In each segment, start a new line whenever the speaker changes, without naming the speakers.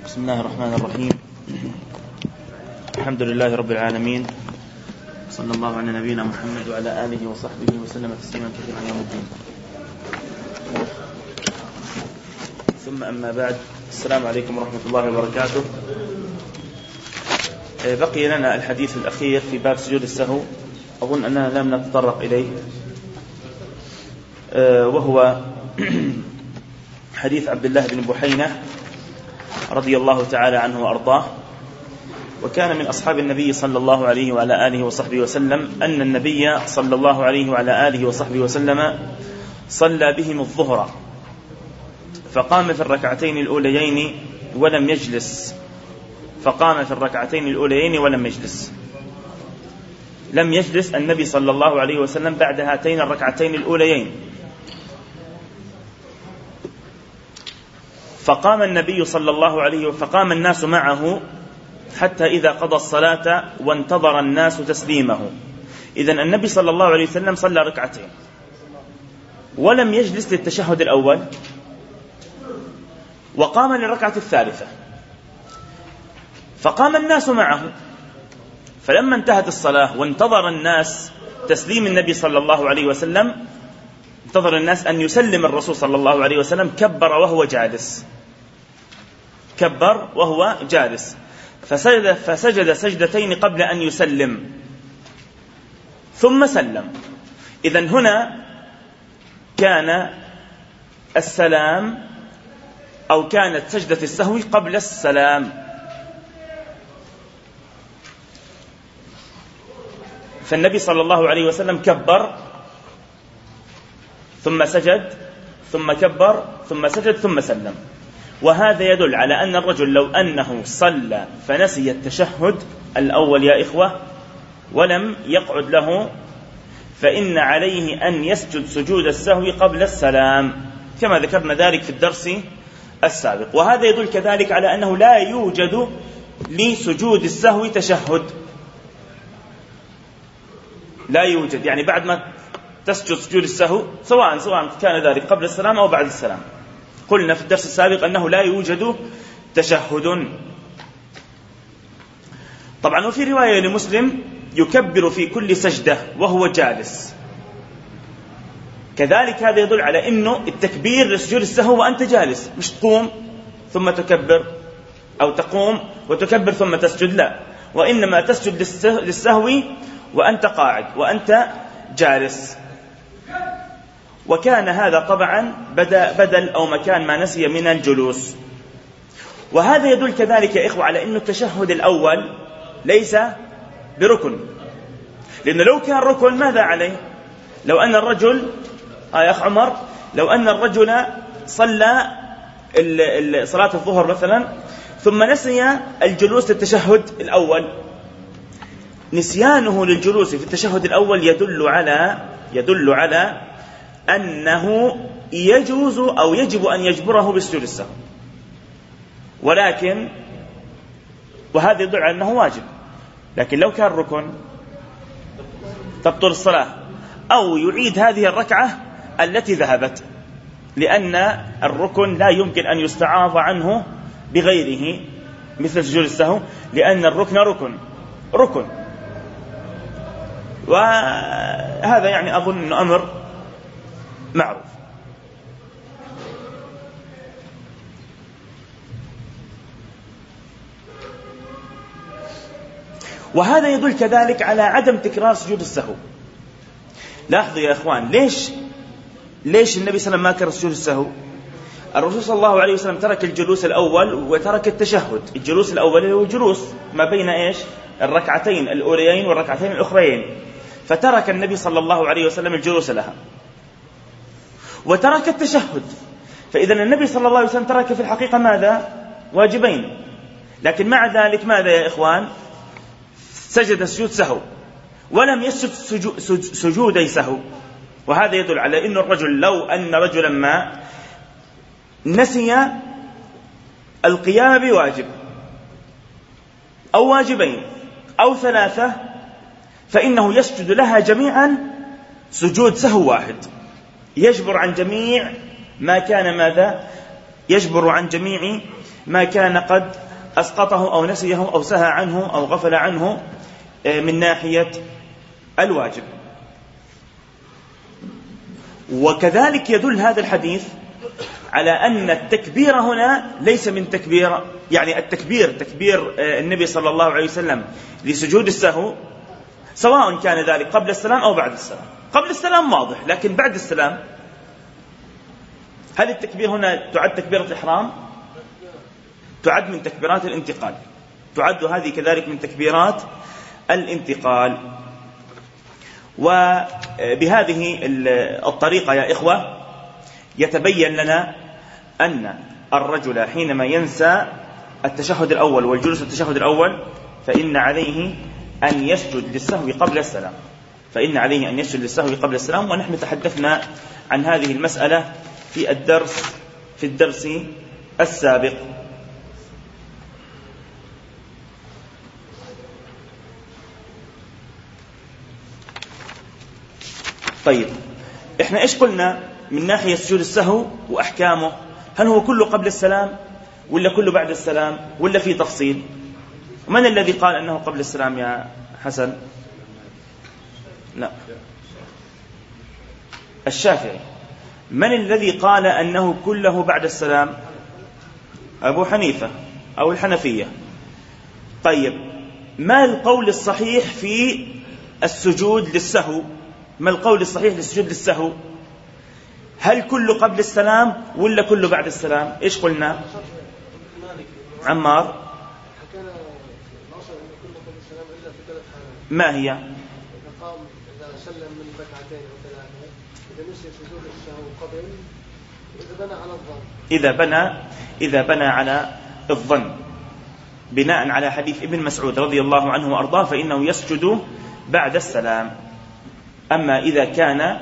بسم الله الرحمن الرحيم. الحمد لله رب العالمين، صلى الله على نبينا محمد وعلى آله وصحبه وسلم تسليما كثيرا يوم الدين. ثم أما بعد، السلام عليكم ورحمة الله وبركاته. بقي لنا الحديث الأخير في باب سجود السهو، أظن أننا لم نتطرق إليه، وهو حديث عبد الله بن بحينة رضي الله تعالى عنه وأرضاه. وكان من أصحاب النبي صلى الله عليه وعلى آله وصحبه وسلم أن النبي صلى الله عليه وعلى آله وصحبه وسلم صلى بهم الظهر، فقام في الركعتين الأوليين ولم يجلس. لم يجلس النبي صلى الله عليه وسلم بعد هاتين الركعتين الأوليين. فقام النبي صلى الله عليه فقام الناس معه حتى إذا قضى الصلاة وانتظر الناس تسليمه. إذن النبي صلى الله عليه وسلم صلى ركعتين ولم يجلس للتشهد الأول، وقام للركعة الثالثة، فقام الناس معه. فلما انتهت الصلاة وانتظر الناس تسليم النبي صلى الله عليه وسلم، انتظر الناس أن يسلم الرسول صلى الله عليه وسلم، كبر وهو جالس فسجد سجدتين قبل أن يسلم ثم سلم. إذن هنا كان السلام أو كانت سجدة السهو قبل السلام. فالنبي صلى الله عليه وسلم كبر ثم سجد ثم كبر ثم سجد ثم سلم. وهذا يدل على أن الرجل لو أنه صلى فنسي التشهد الأول يا إخوة ولم يقعد له، فإن عليه أن يسجد سجود السهو قبل السلام، كما ذكرنا ذلك في الدرس السابق. وهذا يدل كذلك على أنه لا يوجد لسجود السهو تشهد، لا يوجد، يعني بعد ما تسجد سجود السهو سواء كان ذلك قبل السلام أو بعد السلام. قلنا في الدرس السابق أنه لا يوجد تشهد. طبعا وفي رواية لمسلم يكبر في كل سجدة وهو جالس، كذلك هذا يدل على أنه التكبير لسجود السهو وأنت جالس، مش تقوم ثم تكبر أو تقوم وتكبر ثم تسجد، لا، وإنما تسجد للسهو وأنت قاعد وأنت جالس. وكان هذا طبعا بدل أو مكان ما نسي من الجلوس. وهذا يدل كذلك يا إخوة على أن التشهد الأول ليس بركن، لأنه لو كان ركن ماذا عليه؟ لو أن الرجل يا أخ عمر، لو أن الرجل صلى صلاة الظهر مثلا ثم نسي الجلوس للتشهد الأول، نسيانه للجلوس في التشهد الأول يدل على أنه يجوز أو يجب أن يجبره بسجود السهو، ولكن وهذا يدل على أنه واجب. لكن لو كان ركن تبطل الصلاة، أو يعيد هذه الركعة التي ذهبت، لأن الركن لا يمكن أن يستعاض عنه بغيره مثل سجود السهو، لأن الركن ركن. وهذا يعني أظن أنه أمر معروف. وهذا يدل كذلك على عدم تكرار سجود السهو. لاحظوا يا إخوان، ليش النبي صلى الله عليه وسلم ما كرر سجود السهو؟ الرسول صلى الله عليه وسلم ترك الجلوس الأول وترك التشهد. الجلوس الأول هو جلوس ما بين الركعتين الأوليين والركعتين الأخريين، فترك النبي صلى الله عليه وسلم الجلوس لها وترك التشهد. فإذا النبي صلى الله عليه وسلم ترك في الحقيقة ماذا؟ واجبين. لكن مع ذلك ماذا يا إخوان؟ سجد سجود سهو ولم يسجد سجودي سهو. وهذا يدل على أن الرجل لو أن رجلا ما نسي القيام بواجب أو واجبين أو ثلاثة، فإنه يسجد لها جميعا سجود سهو واحد، يجبر عن جميع ما كان ماذا؟ يجبر عن جميع ما كان قد أسقطه أو نسيه أو سهى عنه أو غفل عنه من ناحية الواجب. وكذلك يدل هذا الحديث على أن التكبير هنا ليس من تكبير، يعني تكبير النبي صلى الله عليه وسلم لسجود السهو، سواء كان ذلك قبل السلام أو بعد السلام. قبل السلام واضح، لكن بعد السلام هل التكبير هنا تعد تكبيرة إحرام؟ تعد من تكبيرات الانتقال، تعد هذه كذلك من تكبيرات الانتقال. وبهذه الطريقة يا إخوة يتبين لنا أن الرجل حينما ينسى التشهد الأول والجلوس التشهد الأول فإن عليه أن يسجد للسهو قبل السلام، ونحن تحدثنا عن هذه المسألة في الدرس السابق. طيب، احنا ايش قلنا من ناحية سجود السهو وأحكامه؟ هل هو كله قبل السلام ولا كله بعد السلام ولا في تفصيل؟ من الذي قال أنه قبل السلام يا حسن؟ لا، الشافعي. من الذي قال أنه كله بعد السلام؟ أبو حنيفة أو الحنفية. طيب، ما القول الصحيح في السجود للسهو؟ ما القول الصحيح للسجود للسهو؟ هل كله قبل السلام ولا كله بعد السلام؟ إيش قلنا؟ عمار، ما هي؟ إذا بنى على الظن بناء على حديث ابن مسعود رضي الله عنه وأرضاه فإنه يسجد بعد السلام. أما إذا كان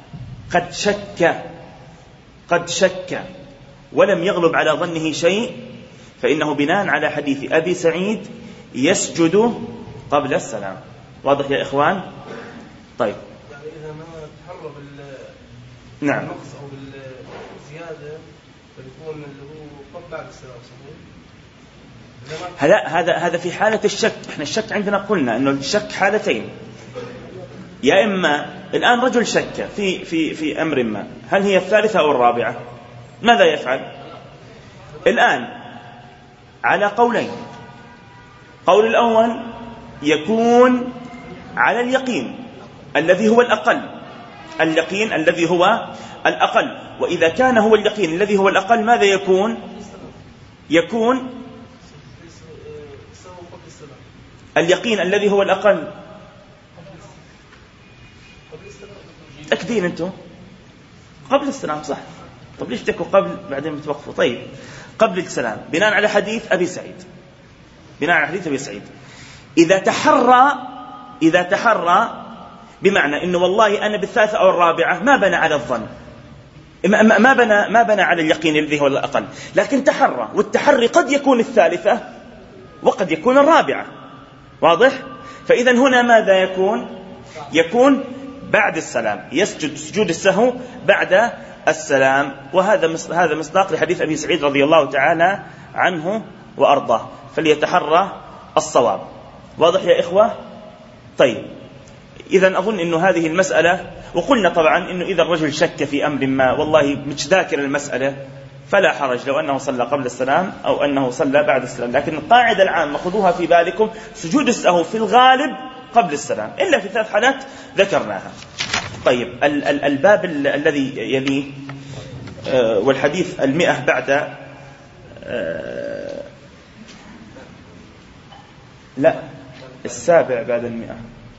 قد شك ولم يغلب على ظنه شيء فإنه بناء على حديث أبي سعيد يسجد قبل السلام. واضح يا إخوان؟ طيب،
يعني إذا ما تحرم
نعم
النقص أو الزيادة فيكون اللي هو قبل بعد السلام صحيح؟
هذا في حالة الشك. احنا الشك عندنا قلنا انه الشك حالتين، يا اما الان رجل شك في امر ما، هل هي الثالثة او الرابعة؟ ماذا يفعل الان؟ على قولين. قول الاول يكون على اليقين الذي هو الأقل، وإذا كان هو اليقين الذي هو الأقل ماذا يكون اليقين الذي هو الأقل. أكدين أنتم قبل السلام صح؟ طب ليش تكوا قبل بعدين بتوقفوا؟ طيب، قبل السلام بناء على حديث أبي سعيد. إذا تحرى بمعنى إنه والله أنا بالثالثة أو الرابعة ما بنى على الظن، ما بنى على اليقين الذي هو الأقل، لكن تحرى، والتحري قد يكون الثالثة وقد يكون الرابعة. واضح؟ فإذا هنا ماذا يكون بعد السلام، يسجد سجود السهو بعد السلام. وهذا مصداق لحديث أبي سعيد رضي الله تعالى عنه وأرضاه، فليتحرى الصواب. واضح يا إخوة؟ طيب، إذن أظن أنه هذه المسألة، وقلنا طبعا أنه إذا الرجل شك في أمر ما والله مش ذاكر المسألة فلا حرج لو أنه صلى قبل السلام أو أنه صلى بعد السلام، لكن القاعدة العامة خذوها في بالكم، سجود السهو في الغالب قبل السلام إلا في 3 حالات ذكرناها. طيب، الباب الذي يليه والحديث 100 بعد لا 7 بعد 100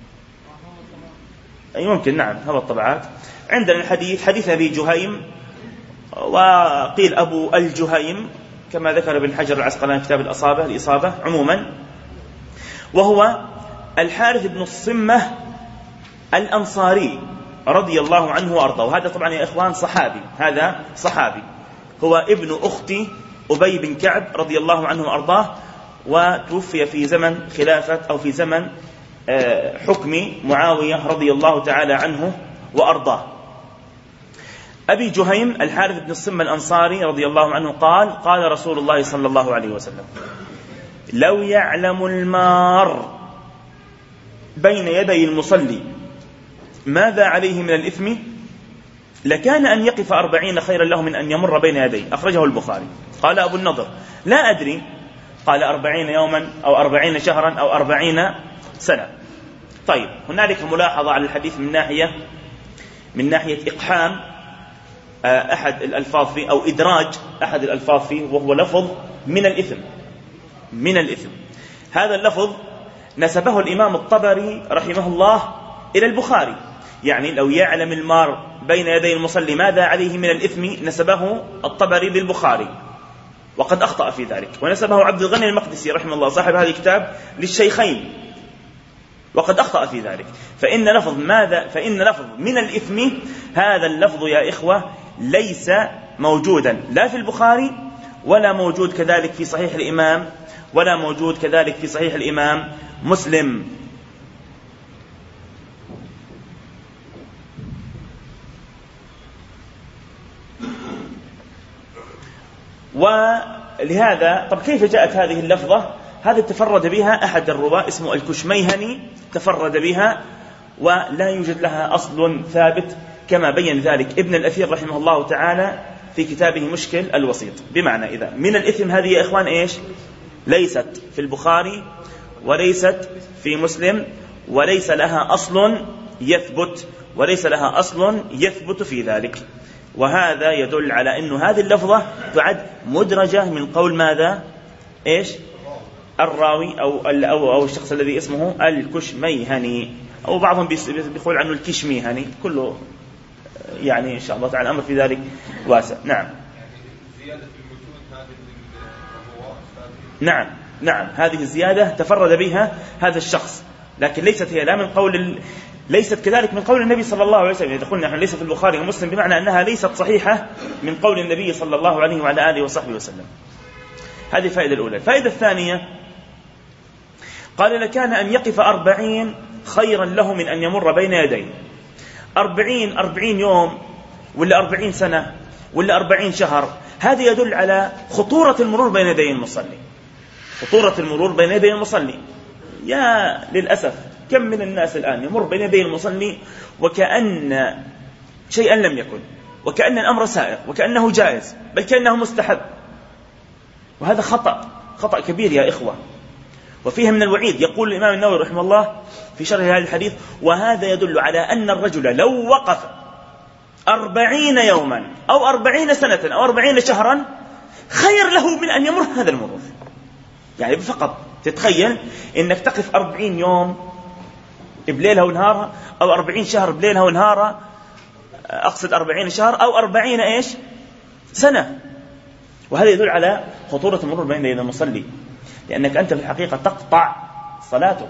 أي ممكن، نعم، هذا الطبعات عندنا. الحديث حديث أبي جهيم، وقيل أبو الجهيم كما ذكر ابن حجر العسقلاني كتاب الإصابة عموما، وهو الحارث بن الصمة الأنصاري رضي الله عنه وأرضاه. وهذا طبعا يا إخوان صحابي، هو ابن أخت أبي بن كعب رضي الله عنه وأرضاه، وتوفي في زمن خلافة أو في زمن حكم معاوية رضي الله تعالى عنه وأرضاه. أبي جهيم الحارث بن الصم الأنصاري رضي الله عنه قال: قال رسول الله صلى الله عليه وسلم: لو يعلم المار بين يدي المصلي ماذا عليه من الإثم لكان أن يقف 40 خيرا له من أن يمر بين يديه. أخرجه البخاري. قال أبو النضر: لا أدري، قال 40 يوما أو 40 شهرا أو 40 سنة. طيب، هنالك ملاحظة على الحديث من ناحية إقحام أحد الألفاظ فيه أو إدراج أحد الألفاظ فيه، وهو لفظ من الإثم. هذا اللفظ نسبه الإمام الطبري رحمه الله إلى البخاري، يعني لو يعلم المار بين يدي المصلي ماذا عليه من الإثم نسبه الطبري للبخاري، وقد أخطأ في ذلك، ونسبه عبد الغني المقدسي رحمه الله صاحب هذا الكتاب للشيخين، وقد أخطأ في ذلك. فإن لفظ من الإثم، هذا اللفظ يا إخوة ليس موجودا لا في البخاري ولا موجود كذلك في صحيح الإمام ولا موجود كذلك في صحيح الإمام مسلم. ولهذا طب كيف جاءت هذه اللفظة؟ هذه تفرد بها أحد الرواة اسمه الكشميهني، تفرد بها ولا يوجد لها أصل ثابت، كما بين ذلك ابن الأثير رحمه الله تعالى في كتابه مشكل الوسيط. بمعنى إذا من الإثم هذه يا إخوان إيش؟ ليست في البخاري وليست في مسلم، وليس لها أصل يثبت في ذلك. وهذا يدل على أن هذه اللفظة تعد مدرجة من قول ماذا؟ إيش؟ الراوي أو الشخص الذي اسمه الكشميهني، أو بعضهم بيقول عنه الكشميهني، كله يعني إن شاء الله تعالى الأمر في ذلك واسع. نعم هذه الزيادة تفرد بها هذا الشخص، لكن ليست هي ليست كذلك من قول النبي صلى الله عليه وسلم. إذا قلنا نحن ليس في البخاري ومسلم بمعنى أنها ليست صحيحة من قول النبي صلى الله عليه وعلى آله وصحبه وسلم. هذه الفائدة الأولى. الفائدة الثانية قال: لكان أن يقف 40 خيرا له من أن يمر بين يديه. 40 يوم ولا 40 سنة ولا 40 شهر، هذا يدل على خطورة المرور بين يدي المصلي. يا للأسف كم من الناس الآن يمر بين يدي المصلي وكأن شيئا لم يكن، وكأن الأمر سائغ، وكأنه جائز، بل كأنه مستحب. وهذا خطأ كبير يا إخوة، وفيه من الوعيد. يقول الإمام النووي رحمه الله في شرح هذا الحديث: وهذا يدل على أن الرجل لو وقف 40 يوما أو 40 سنة أو 40 شهرا خير له من أن يمر هذا المرور. يعني فقط تتخيل إنك تقف 40 يوم بليلها ونهارها، أو 40 شهر بليلها ونهارها، أقصد 40 شهر أو 40 سنة. وهذا يدل على خطورة المرور بين يدي المصلي، لأنك أنت في الحقيقة تقطع صلاته،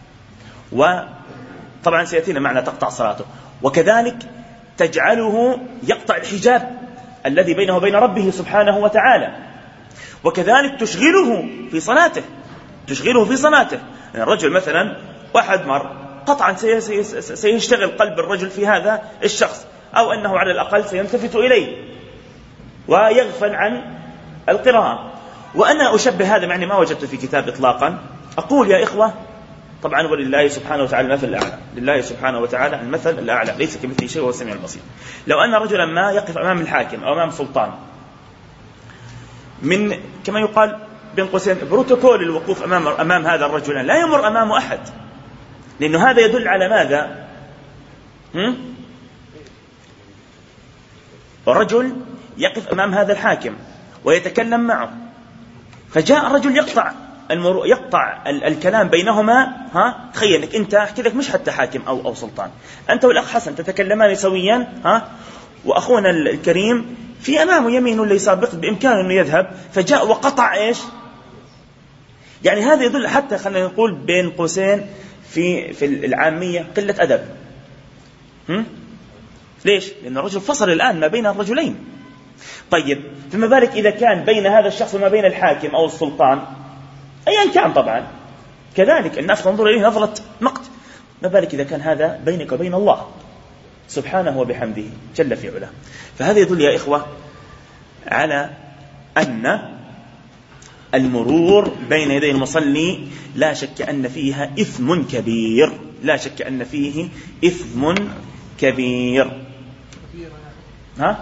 وطبعا سيأتينا معنى تقطع صلاته، وكذلك تجعله يقطع الحجاب الذي بينه وبين ربه سبحانه وتعالى، وكذلك تشغله في صلاته. يعني الرجل مثلا واحد مر، قطعا سيشتغل قلب الرجل في هذا الشخص، أو أنه على الأقل سيلتفت إليه ويغفل عن القراءة. وأنا أشبه هذا يعني ما وجدت في كتاب إطلاقا. أقول يا إخوة، طبعا ولله سبحانه وتعالى المثل الأعلى، لله سبحانه وتعالى المثل الأعلى، ليس كمثله شيء وهو السميع البصير. لو أن رجلا ما يقف أمام الحاكم أو أمام سلطان من كما يقال بين قوسين بروتوكول الوقوف أمام هذا الرجل، لا يمر أمامه أحد، لأنه هذا يدل على ماذا؟ الرجل يقف أمام هذا الحاكم ويتكلم معه، فجاء الرجل يقطع الكلام بينهما. تخيل انك انت احكي لك مش حتى حاكم او سلطان، انت والاخ حسن تتكلمان سويا، واخونا الكريم في امامه يمين ولا يسار، بامكانه انه يذهب، فجاء وقطع ايش؟ يعني هذا يدل حتى خلينا نقول بين قوسين في العامية قلة أدب. ليش؟ لأن الرجل فصل الآن ما بين الرجلين. طيب فما بالك إذا كان بين هذا الشخص وما بين الحاكم أو السلطان أيا كان، طبعا كذلك الناس تنظر إليه نظرة مقت، ما بالك إذا كان هذا بينك وبين الله. سبحانه وبحمده جل في علاه. فهذا يدل يا إخوة على أن المرور بين يدي المصلي لا شك أن فيها إثم كبير، لا شك أن فيه إثم كبير. ها؟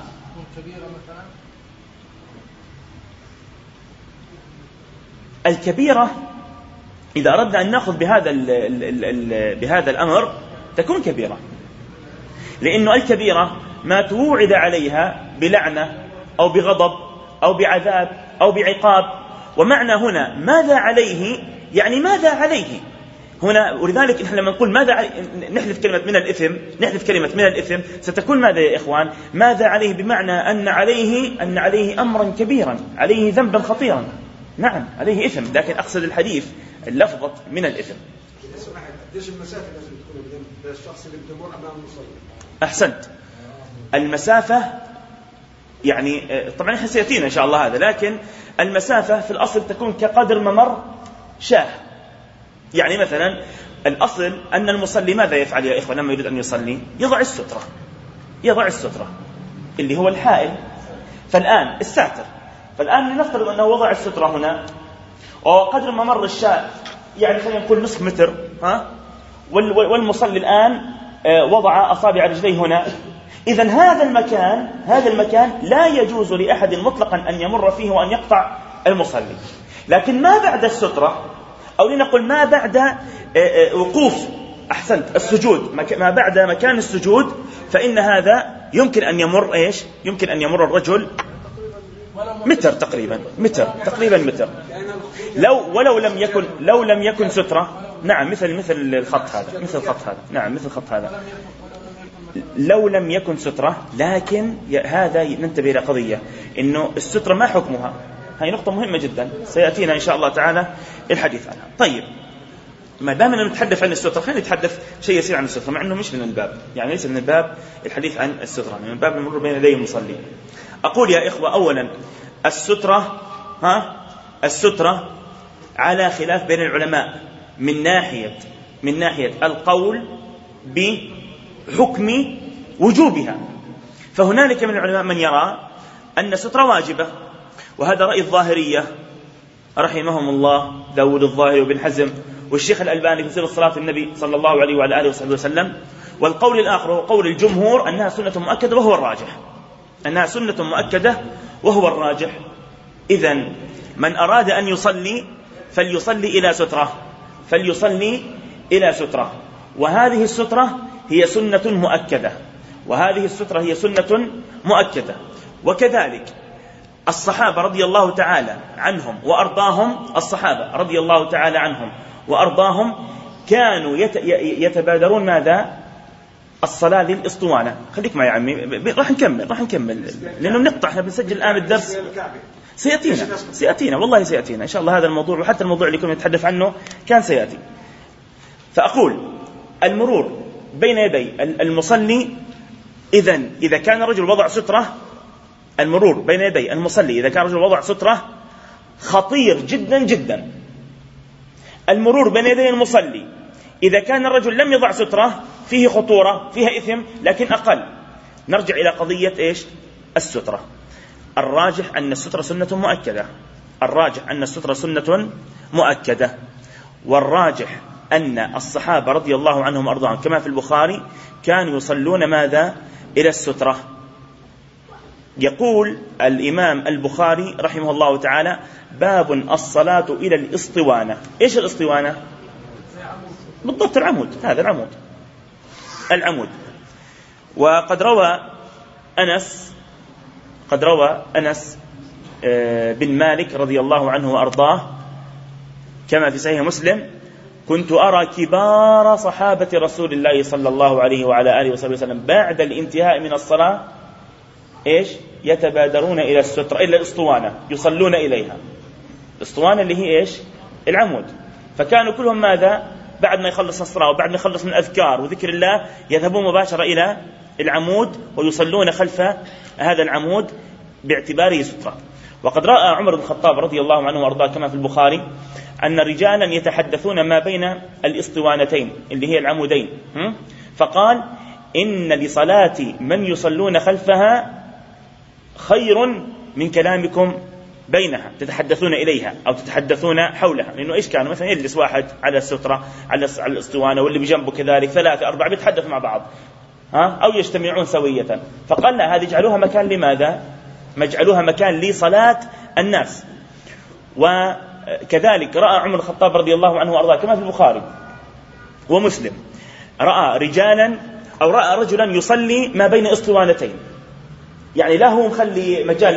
الكبيرة إذا أردنا أن نأخذ بهذا الأمر تكون كبيرة، لأنه الكبيرة ما توعد عليها بلعنة أو بغضب أو بعذاب أو بعقاب. ومعنى هنا ماذا عليه، يعني ماذا عليه هنا. ولذلك نحن لما نقول ماذا نحذف كلمة من الإثم ستكون ماذا يا إخوان؟ ماذا عليه بمعنى أن عليه أمرا كبيرا، عليه ذنبا خطيرا. نعم عليه إثم، لكن أقصد الحديث اللفظة من الإثم. أحسنت. المسافة يعني طبعا احنا سيأتينا إن شاء الله هذا، لكن المسافة في الأصل تكون كقدر ممر شاه. يعني مثلا الأصل أن المصلي ماذا يفعل يا إخوة لما يريد أن يصلي؟ يضع السترة اللي هو الحائل. فالآن الساتر، فالآن لنفترض أنه وضع السترة هنا وقدر ممر الشاه يعني خلينا نقول نصف متر، والمصلي الآن وضع أصابع رجليه هنا. إذن هذا المكان لا يجوز لأحد مطلقا أن يمر فيه وأن يقطع المصلي. لكن ما بعد السترة، أو لنقول ما بعد وقوف، أحسنت، السجود، ما بعد مكان السجود، فإن هذا يمكن أن يمر إيش؟ يمكن أن يمر الرجل متر تقريبا متر. لو لم يكن سترة، نعم مثل الخط هذا، نعم مثل الخط هذا، لو لم يكن سترة. لكن هذا ننتبه إلى قضية، إنه السترة ما حكمها. هاي نقطة مهمة جدا سيأتينا إن شاء الله تعالى الحديث عنها. طيب، ما دامنا نتحدث عن السترة خلينا نتحدث شيء يسير عن السترة، مع أنه مش من الباب، يعني ليس من الباب الحديث عن السترة، من باب المرور بين يدي المصلي. أقول يا إخوة أولا السترة على خلاف بين العلماء من ناحية القول بحكم وجوبها. فهنالك من العلماء من يرى أن السترة واجبة، وهذا رأي الظاهرية رحمهم الله، داود الظاهري وابن حزم والشيخ الألباني في صفة صلاة النبي صلى الله عليه وعلى آله وصحبه وسلم. والقول الآخر هو قول الجمهور أنها سنة مؤكدة وهو الراجح، إذن من أراد أن يصلي فليصلي إلى سترة، وهذه السترة هي سنة مؤكدة. وكذلك الصحابة رضي الله تعالى عنهم وأرضاهم كانوا يتبادرون ماذا؟ الصلاة للإسطوانة. خليك معي يا عمي، راح نكمل لأنه نقطع، احنا بنسجل الآن الدرس، سيأتينا والله سيأتينا إن شاء الله هذا الموضوع، وحتى الموضوع اللي كنا نتحدث عنه كان سيأتي. فأقول المرور بين يدي المصلي، إذا كان رجل وضع سترة، المرور بين يدي المصلي إذا كان رجل وضع سترة خطير جدا جدا. المرور بين يدي المصلي إذا كان الرجل لم يضع سترة فيه خطورة، فيها إثم، لكن أقل. نرجع إلى قضية إيش؟ السترة. الراجح أن السترة سنة مؤكدة، والراجح أن الصحابة رضي الله عنهم وأرضاهم كما في البخاري كانوا يصلون ماذا؟ إلى السترة. يقول الإمام البخاري رحمه الله تعالى: باب الصلاة إلى الإسطوانة. إيش الإسطوانة؟ بالضبط العمود، هذا العمود. وقد روى أنس بن مالك رضي الله عنه وأرضاه كما في صحيح مسلم: كنت أرى كبار صحابة رسول الله صلى الله عليه وعلى آله وسلم بعد الانتهاء من الصلاة إيش؟ يتبادرون إلى السترة، إلى الأسطوانة، يصلون إليها. الأسطوانة اللي هي إيش؟ العمود. فكانوا كلهم ماذا؟ بعد ما يخلص الصلاة وبعد ما يخلص من الأذكار وذكر الله يذهبون مباشرة إلى العمود ويصلون خلف هذا العمود باعتباره سترة. وقد رأى عمر بن الخطاب رضي الله عنه وأرضاه كما في البخاري أن رجالا يتحدثون ما بين الإسطوانتين اللي هي العمودين، فقال: إن لصلاة من يصلون خلفها خير من كلامكم بينها، تتحدثون إليها أو تتحدثون حولها. لأنه إيش كانوا مثلا يجلس واحد على السترة على الأسطوانة واللي بجنبه كذلك 3 4 بيتحدثوا مع بعض أو يجتمعون سوية. فقال لا، هذه اجعلوها مكان لماذا؟ مجعلوها مكان لصلاة الناس. وكذلك رأى عمر الخطاب رضي الله عنه وأرضاه كما في البخاري ومسلم، رأى رجالا أو رأى رجلا يصلي ما بين أسطوانتين، يعني لا هو مخلي مجال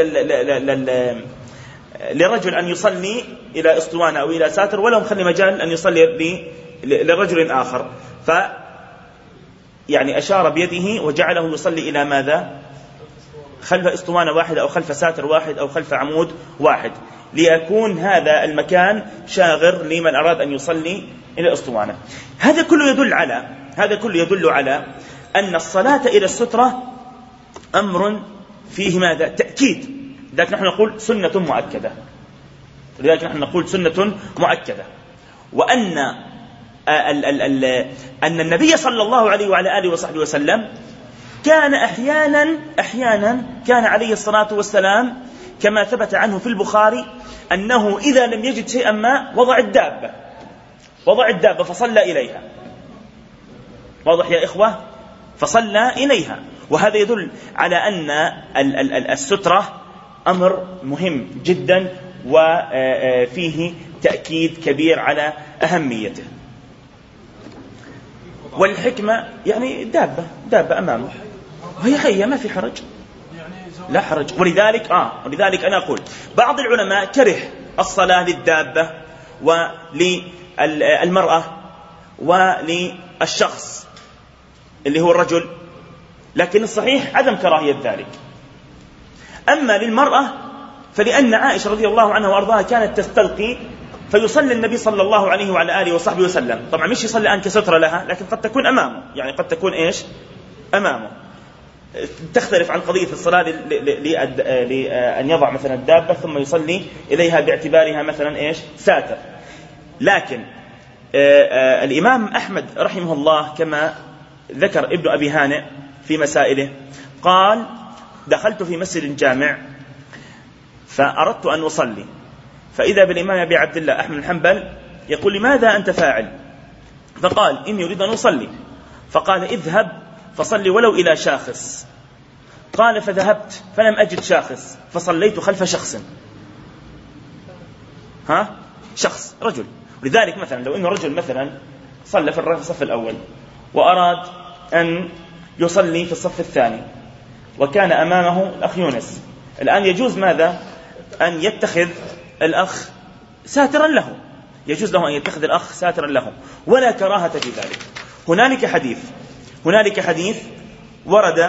لرجل أن يصلي إلى أسطوانة أو إلى ساتر، ولا مخلي مجال أن يصلي لرجل آخر، يعني أشار بيده وجعله يصلي إلى ماذا؟ خلف أسطوانة واحدة أو خلف ساتر واحد أو خلف عمود واحد، ليكون هذا المكان شاغر لمن أراد أن يصلي إلى أسطوانة. هذا كله يدل على أن الصلاة إلى السترة أمر فيه ماذا؟ تأكيد. لذلك نحن نقول سنة مؤكدة. وأن أن النبي صلى الله عليه وعلى آله وصحبه وسلم كان أحيانا كان عليه الصلاة والسلام كما ثبت عنه في البخاري أنه إذا لم يجد شيئا ما وضع الدابة فصلى إليها. واضح يا إخوة؟ فصلى إليها. وهذا يدل على أن السترة أمر مهم جدا وفيه تأكيد كبير على أهميته. والحكمة يعني دابة أمامه وهي حية، ما في حرج، لا حرج. ولذلك أنا أقول بعض العلماء كره الصلاة للدابة وللمرأة وللشخص اللي هو الرجل، لكن الصحيح عدم كراهية ذلك. أما للمرأة فلأن عائشة رضي الله عنها وأرضاها كانت تستلقي، فيصلي النبي صلى الله عليه وعلى آله وصحبه وسلم، طبعا مش يصلي الآن كسترة لها، لكن قد تكون أمامه، يعني قد تكون أمامه. تختلف عن قضية الصلاة لأن يضع مثلا الدابة ثم يصلي إليها باعتبارها مثلا ساتر. لكن الإمام أحمد رحمه الله كما ذكر ابن أبي هانئ في مسائله قال: دخلت في مسجد جامع فأردت أن أصلي، فإذا بالإمام أبي عبد الله أحمد الحنبل يقول: لماذا أنت فاعل؟ فقال: إني أريد أن أصلي. فقال: اذهب فصلي ولو إلى شاخص. قال: فذهبت فلم أجد شاخص فصليت خلف شخص، شخص رجل. ولذلك مثلا لو إنه رجل مثلا صلى في الصف الأول وأراد أن يصلي في الصف الثاني وكان أمامه الأخ يونس، الآن يجوز ماذا؟ أن يتخذ الأخ ساترا له، يجوز له أن يتخذ الأخ ساترا له، ولا كراهة في ذلك. هنالك حديث ورد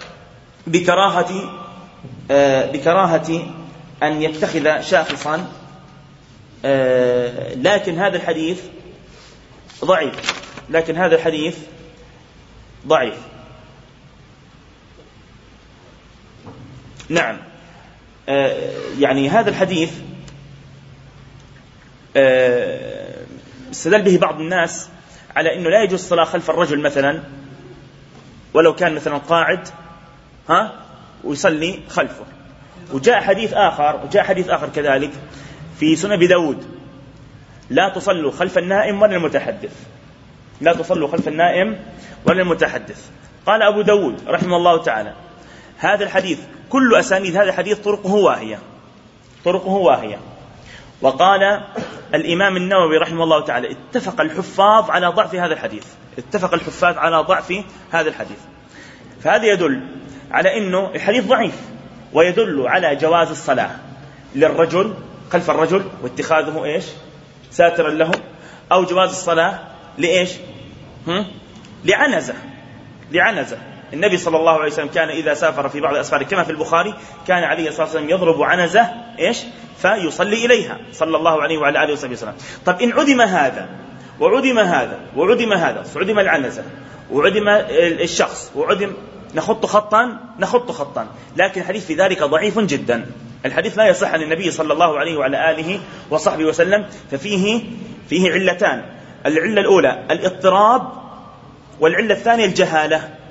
بكراهة أن يتخذ شاخصا، لكن هذا الحديث ضعيف. نعم، يعني هذا الحديث استدل به بعض الناس على أنه لا يجوز الصلاة خلف الرجل مثلا ولو كان مثلا قاعد ويصلي خلفه. وجاء حديث آخر كذلك في سنن أبي داود: لا تصلوا خلف النائم ولا المتحدث. قال أبو داود رحمه الله تعالى: هذا الحديث كل أسانيد هذا الحديث طرقه واهية. وقال الإمام النووي رحمه الله تعالى: اتفق الحفاظ على ضعف هذا الحديث. فهذا يدل على أنه الحديث ضعيف، ويدل على جواز الصلاة للرجل خلف الرجل واتخاذه ساترا له، أو جواز الصلاة لعنزة. النبي صلى الله عليه وسلم كان إذا سافر في بعض أسفاره كما في البخاري كان عليه الصلاة والسلام يضرب عنزة فيصلي إليها صلى الله عليه وعلى آله وسلم. طب إن عدم هذا وعدم العنزة وعدم الشخص نخط خطا، لكن الحديث في ذلك ضعيف جدا. الحديث لا يصح عن النبي صلى الله عليه وعلى آله وصحبه وسلم، ففيه علتان: العلة الأولى الاضطراب، والعلة الثانية الجهالة.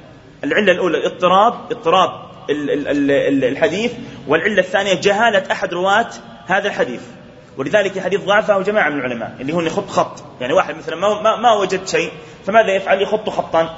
العلة الأولى اضطراب الحديث، والعلة الثانية جهالة أحد رواة هذا الحديث. ولذلك الحديث ضعفه جماعة من العلماء، اللي هو يخط خط، يعني واحد مثلا ما وجد شيء فماذا يفعل؟ يخط خطا.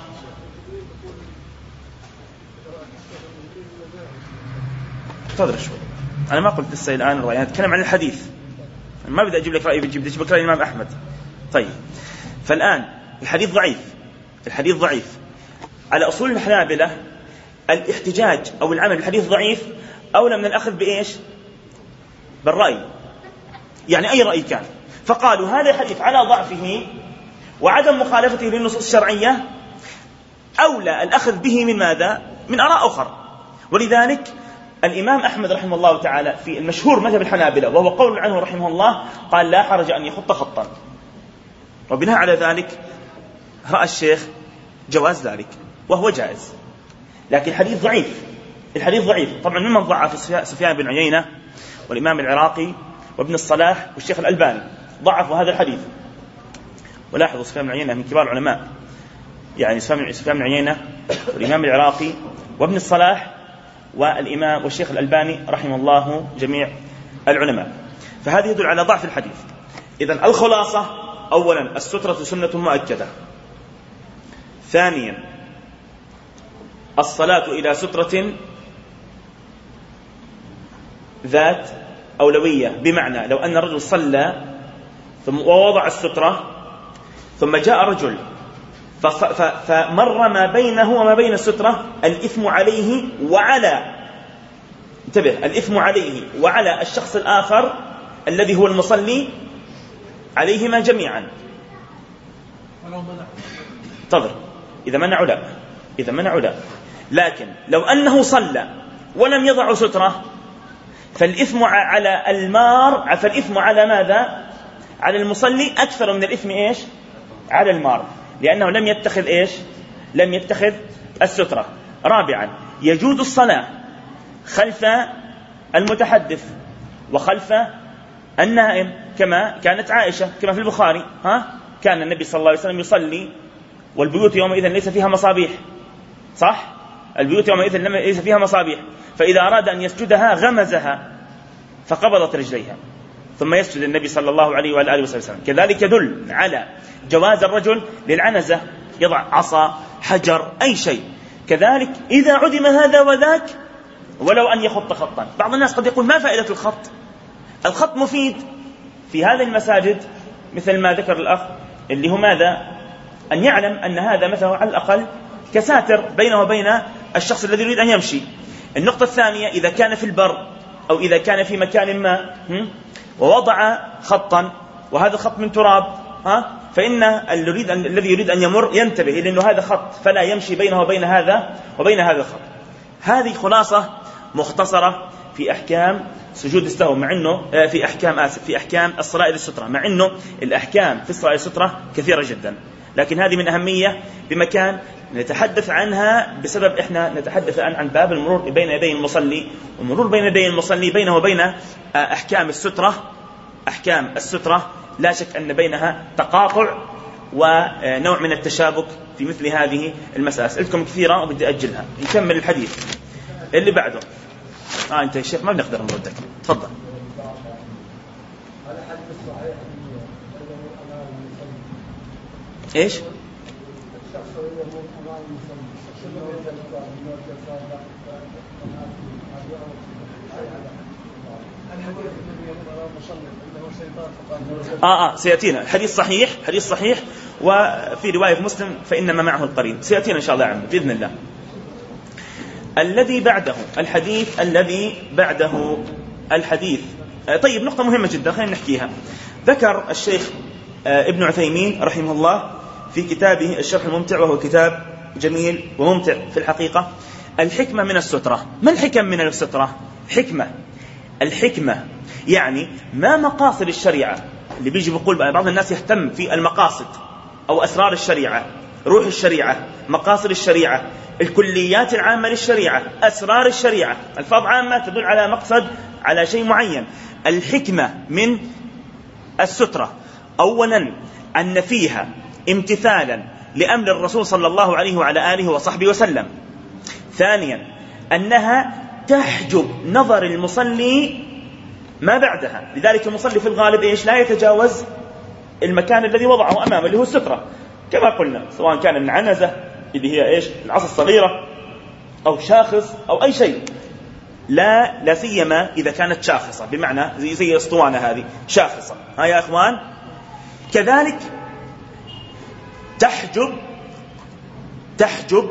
تدري شوي، أنا ما قلت لسه الآن الرأي، أنا أتكلم عن الحديث، ما بدي أجيب لك رأي، بجيب لك رأي الإمام أحمد. طيب، فالآن الحديث ضعيف على أصول الحنابلة. الاحتجاج أو العمل بالحديث ضعيف أولى من الأخذ بإيش؟ بالرأي، يعني أي رأي كان. فقالوا هذا الحديث على ضعفه وعدم مخالفته للنصوص الشرعية أولى الأخذ به من ماذا؟ من آراء أخرى. ولذلك الإمام أحمد رحمه الله تعالى في المشهور مذهب الحنابلة، وهو قول عنه رحمه الله، قال لا حرج أن يخط خطا، وبناء على ذلك رأى الشيخ جواز ذلك وهو جائز. لكن الحديث ضعيف طبعا. ممن ضعف سفيان بن عيينة والإمام العراقي وابن الصلاح والشيخ الألباني ضعفوا هذا الحديث. ولاحظوا سفيان بن عيينة من كبار العلماء، يعني سفيان بن عيينة والإمام العراقي وابن الصلاح والإمام والشيخ الألباني رحمه الله جميع العلماء. فهذا يدل على ضعف الحديث. إذن الخلاصة: أولا السترة سنة مؤكدة. ثانيا الصلاة إلى سترة ذات أولوية، بمعنى لو أن الرجل صلى ثم ووضع السترة ثم جاء رجل فمر ما بينه وما بين السترة، الإثم عليه وعلى، انتبه، الإثم عليه وعلى الشخص الآخر الذي هو المصلي، عليهما جميعا. تظر إذا منعوا لا. لكن لو أنه صلى ولم يضع سترة فالإثم على المار، فالإثم على ماذا؟ على المصلي أكثر من الإثم إيش؟ على المار، لأنه لم يتخذ السترة. رابعا يجوز الصلاة خلف المتحدث وخلف النائم، كما كانت عائشة، كما في البخاري، كان النبي صلى الله عليه وسلم يصلي والبيوت يومئذ ليس فيها مصابيح، صح؟ البيوت يومئذ ليس فيها مصابيح، فإذا أراد أن يسجدها غمزها فقبضت رجليها ثم يسجد النبي صلى الله عليه وآله وسلم. كذلك يدل على جواز الرجل للعنزة، يضع عصا، حجر، أي شيء. كذلك إذا عدم هذا وذاك ولو أن يخط خطا. بعض الناس قد يقول ما فائدة الخط مفيد في هذه المساجد، مثل ما ذكر الأخ، اللي هو ماذا؟ أن يعلم أن هذا مثلا على الأقل كساتر بينه وبين الشخص الذي يريد أن يمشي. النقطة الثانية: إذا كان في البر أو إذا كان في مكان ما ووضع خطا وهذا الخط من تراب، فإن الذي يريد أن يمر ينتبه، لأنه هذا خط فلا يمشي بينه وبين هذا الخط. هذه خلاصة مختصرة في أحكام سجود السهو، مع أنه في أحكام الصلاة إلى السترة، مع أنه الأحكام في الصلاة إلى السترة كثيرة جدا، لكن هذه من أهمية بمكان نتحدث عنها بسبب إحنا نتحدث عن باب المرور بين يدي المصلي، والمرور بين يدي المصلي بينه وبين أحكام السترة لا شك أن بينها تقاطع ونوع من التشابك في مثل هذه المسألة. أسئلتكم كثيرة وبدي أجلها، نكمل الحديث اللي بعده. أنت يا شيخ ما بنقدر نردك، تفضل. إيش؟ سيأتينا الحديث صحيح، وفي رواية مسلم فإنما معه القرين، سيأتينا إن شاء الله عنه بإذن الله. الحديث الذي بعده الحديث. طيب، نقطة مهمة جدا خلينا نحكيها. ذكر الشيخ ابن عثيمين رحمه الله في كتابه الشرح الممتع، وهو كتاب جميل وممتع في الحقيقة، الحكمة من السترة. ما الحكم من السترة؟ الحكمة يعني ما مقاصد الشريعة. اللي بيجي بيقول بعض الناس يهتم في المقاصد أو أسرار الشريعة، روح الشريعة، مقاصد الشريعة، الكليات العامة للشريعة، أسرار الشريعة، ألفاظ عامة تدل على مقصد، على شيء معين. الحكمة من السترة أولا أن فيها امتثالا لأمر الرسول صلى الله عليه وعلى آله وصحبه وسلم، ثانيا أنها تحجب نظر المصلي ما بعدها، لذلك المصلي في الغالب إيش؟ لا يتجاوز المكان الذي وضعه أمامه اللي هو السترة كما قلنا، سواء كان من عنزة اللي هي إيش؟ العصا الصغيرة، أو شاخص أو أي شيء، لا سيما إذا كانت شاخصة، بمعنى زي اسطوانة هذه شاخصة، ها يا أخوان. كذلك تحجب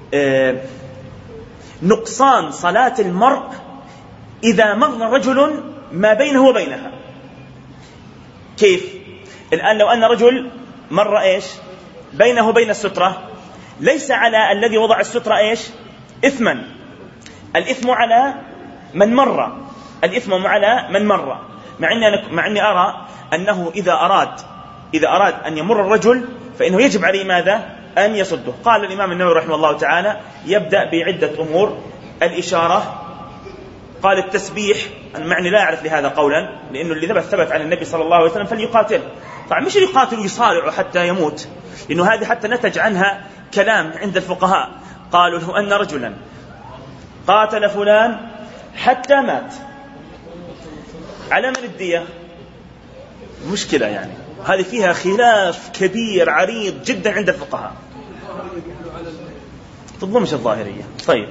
نقصان صلاة المرء إذا مر رجل ما بينه وبينها. كيف؟ الآن لو أن رجل مر إيش بينه وبين السترة، ليس على الذي وضع السترة إيش إثما، الإثم على من مر، الإثم على من مر، مع أني أرى أنه إذا أراد أن يمر الرجل فإنه يجب عليه ماذا؟ أن يصده. قال الإمام النووي رحمه الله تعالى طبعا بعدة أمور: الإشارة، قال التسبيح، معني لا أعرف لهذا قولا، لأنه اللي ثبت عن النبي صلى الله عليه وسلم فليقاتل، طبعا مش يقاتل ويصارع حتى يموت، لأنه هذه حتى نتج عنها كلام عند الفقهاء، قالوا له أن رجلا قاتل فلان حتى مات، على من الدية؟ مشكلة يعني، هذه فيها خلاف كبير عريض جدا عند الفقهاء، تظلمش الظاهرية. طيب،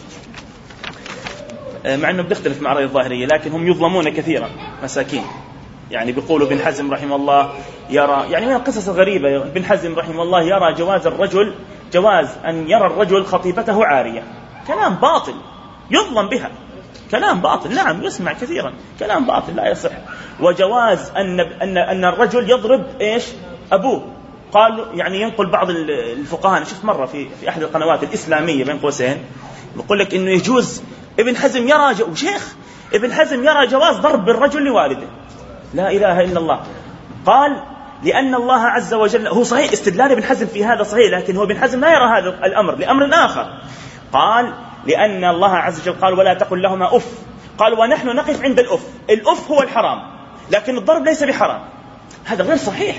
مع أنه بيختلف مع رأي الظاهرية، لكن هم يظلمون كثيرا مساكين. يعني بيقولوا بن حزم رحمه الله يرى، يعني من القصص الغريبة، بن حزم رحمه الله يرى جواز أن يرى الرجل خطيبته عارية. كلام باطل يظلم بها، كلام باطل، نعم يسمع كثيرا، كلام باطل لا يصح. وجواز أن الرجل يضرب إيش أبوه، قال يعني ينقل بعض الفقهاء، أنا شفت مرة في أحد القنوات الإسلامية بين قوسين يقول لك إنه يجوز، ابن حزم يرى وشيخ ابن حزم يرى جواز ضرب الرجل لوالده. لا إله إلا الله. قال لأن الله عز وجل، هو صحيح استدلال ابن حزم في هذا صحيح، لكن هو ابن حزم لا يرى هذا الأمر لأمر آخر. قال لأن الله عز وجل قال ولا تقل لهما أف، قال ونحن نقف عند الأف هو الحرام، لكن الضرب ليس بحرام. هذا غير صحيح،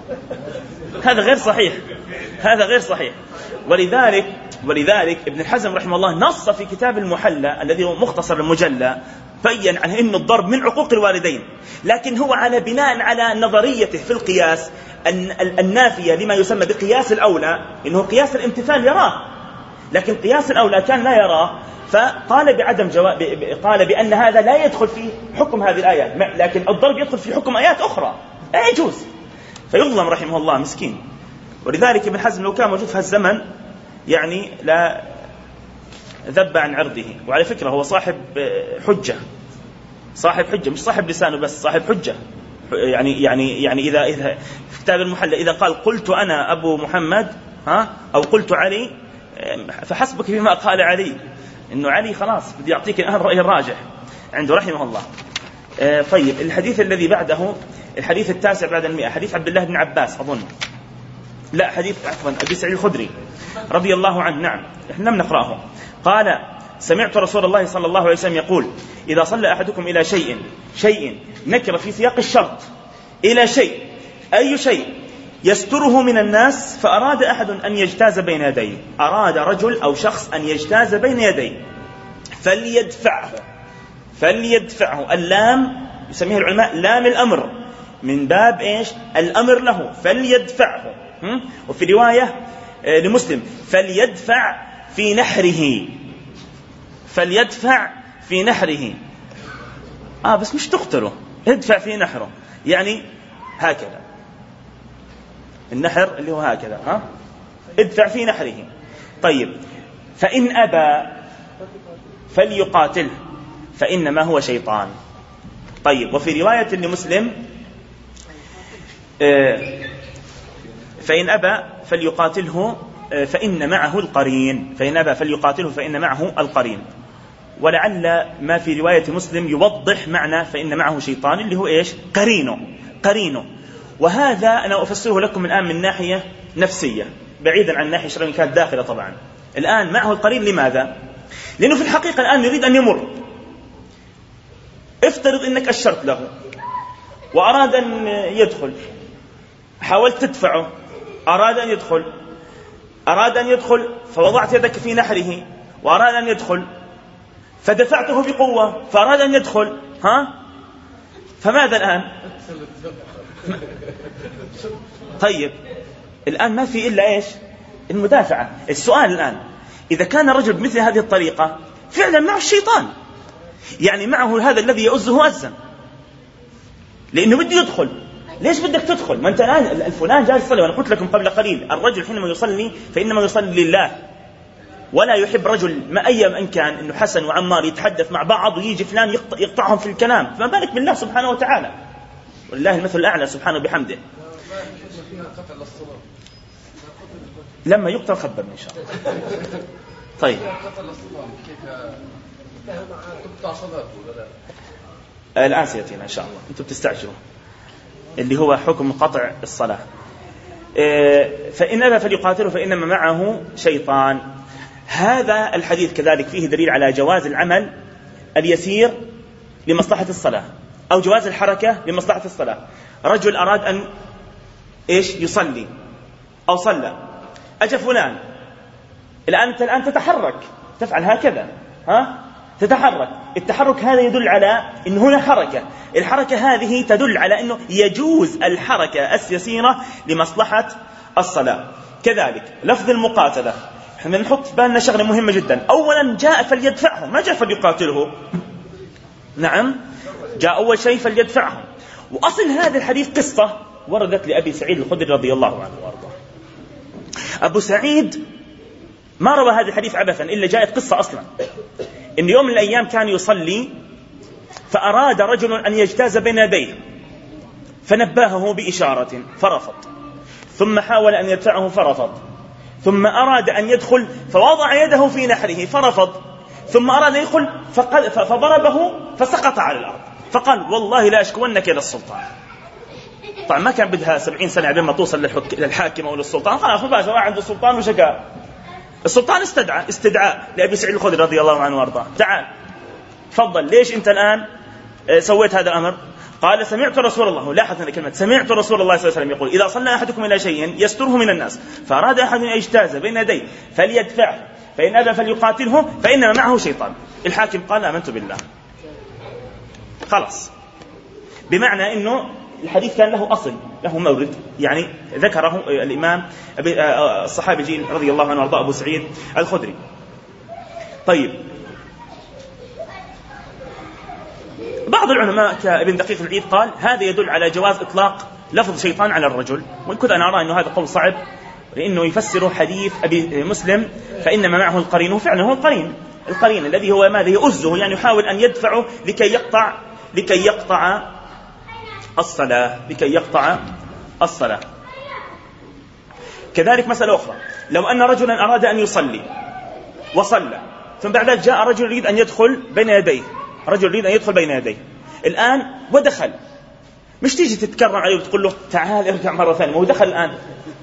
هذا غير صحيح. ولذلك ابن حزم رحمه الله نص في كتاب المحلى الذي هو مختصر المجلى، بين عن أن الضرب من عقوق الوالدين، لكن هو على بناء على نظريته في القياس النافية لما يسمى بقياس الأولى، إنه قياس الامتثال يراه، لكن قياس الأولى كان لا يراه، فقال بعدم قال بأن هذا لا يدخل في حكم هذه الآيات، لكن الضرب يدخل في حكم آيات أخرى لا يجوز، فيظلم رحمه الله مسكين. ولذلك ابن حزم لو كان موجود في هالزمن يعني لا ذب عن عرضه. وعلى فكرة هو صاحب حجة مش صاحب لسانه بس، صاحب حجة. يعني إذا في كتاب المحلى إذا قال قلت أنا أبو محمد أو قلت علي، فحسبك بما قال علي، إنه علي خلاص بدي يعطيك الرأي الراجح عنده رحمه الله. طيب، الحديث الذي بعده الحديث 9 بعد 100، حديث عبد الله بن عباس أظن، لا حديث عفوا أبي سعيد الخدري رضي الله عنه. نعم نحن لم نقرأه. قال سمعت رسول الله صلى الله عليه وسلم يقول إذا صلى أحدكم إلى شيء نكر في سياق الشرط، إلى شيء أي شيء يستره من الناس، فأراد أحد أن يجتاز بين يديه، أراد رجل أو شخص أن يجتاز بين يديه، فليدفعه. اللام يسميه العلماء لام الأمر، من باب إيش؟ الأمر له، فليدفعه. وفي رواية لمسلم فليدفع في نحره، بس مش تقتله، ادفع في نحره، يعني هكذا النحر اللي هو هكذا، ادفع في نحره. طيب، فإن أبى فليقاتله فإنما هو شيطان. طيب، وفي رواية لمسلم فإن أبى فليقاتله فإن معه القرين. ولعل ما في رواية مسلم يوضح معنى فإن معه شيطان اللي هو إيش؟ قرينه. وهذا أنا أفسره لكم الآن من ناحية نفسية بعيدا عن ناحية شرعية كانت داخلة. طبعا الآن معه القرين، لماذا؟ لأنه في الحقيقة الآن يريد أن يمر. افترض أنك أشرت له وأراد أن يدخل، حاولت تدفعه، أراد أن يدخل فوضعت يدك في نحره وأراد أن يدخل فدفعته بقوة فأراد أن يدخل، فماذا الآن؟ طيب الآن ما في إلا إيش؟ المدافعة. السؤال الآن إذا كان الرجل بمثل هذه الطريقة فعلا معه الشيطان، يعني معه هذا الذي يؤزه أزا، لأنه بده يدخل. ليش بدك تدخل؟ ما أنت الآن الفلان جالس يصلي، وأنا قلت لكم قبل قليل الرجل حينما يصلي فإنما يصلي لله، ولا يحب رجل ما أيام أن كان إنه حسن وعمار يتحدث مع بعض ويجي فلان يقطعهم في الكلام، فما بالك بالله سبحانه وتعالى، ولله المثل الأعلى سبحانه بحمده. لما يقتل خبرني إن شاء الله. طيب الآن سيأتينا إن شاء الله، أنتم بتستعجلوا، اللي هو حكم قطع الصلاة. فإن أبى فليقاتله فإنما معه شيطان. هذا الحديث كذلك فيه دليل على جواز العمل اليسير لمصلحة الصلاة، أو جواز الحركة لمصلحة الصلاة. رجل أراد أن يصلي أو صلى، أجا فلان، الآن تتحرك، تفعل هكذا، تتحرك. التحرك هذا يدل على أن هنا حركة، الحركة هذه تدل على أنه يجوز الحركة اليسيرة لمصلحة الصلاة. كذلك لفظ المقاتلة، احنا نحط بالنا شغلة مهمة جدا. أولا جاء فليدفعه، ما جاء فليقاتله. نعم، جاء أول شيء فليدفعه. وأصل هذا الحديث قصة وردت لأبي سعيد الخدري رضي الله عنه وارضاه. أبو سعيد ما روى هذا الحديث عبثا، إلا جاءت قصة أصلا. إن يوم من الأيام كان يصلي فأراد رجل أن يجتاز بين يديه فنبهه بإشارة فرفض، ثم حاول أن يدفعه فرفض، ثم أراد أن يدخل فوضع يده في نحره فرفض، ثم أراد أن يدخل فضربه فسقط على الأرض، فقال والله لا أشكونك إلى السلطان. طبعا ما كان بدها 70 سنة قبل ما توصل للحاكم أو للسلطان، خلاص مباشرة عند السلطان وشكا. السلطان استدعاء لأبي سعيد الخدري رضي الله عنه وارضاه، تعال تفضل، ليش أنت الآن سويت هذا الأمر؟ قال سمعت رسول الله، لاحظ هذه كلمة سمعت رسول الله صلى الله عليه وسلم يقول إذا صلى أحدكم إلى شيء يستره من الناس فأراد أحد أن يجتاز بين يديه فليدفعه، فإن أبى فليقاتله فإنما معه شيطان. الحاكم قال آمنت بالله، خلاص. بمعنى أنه الحديث كان له أصل، له مورد، يعني ذكره الإمام الصحابي الجليل رضي الله عنه وارضاه أبو سعيد الخدري. طيب، بعض العلماء كابن دقيق العيد قال هذا يدل على جواز إطلاق لفظ شيطان على الرجل، وإن كنت أنا أرى أنه هذا قول صعب، لأنه يفسر حديث أبي مسلم فإنما معه القرين، وفعلا هو القرين الذي هو ماذا يؤزه، يعني يحاول أن يدفعه لكي يقطع الصلاة. كذلك مسألة أخرى، لو أن رجلا أراد أن يصلي وصلى، ثم بعد ذلك جاء رجل يريد أن يدخل بين يديه، الآن ودخل، مش تيجي تتكرم عليه وتقول له تعال ارجع مرة ثانية، ما هو دخل الآن.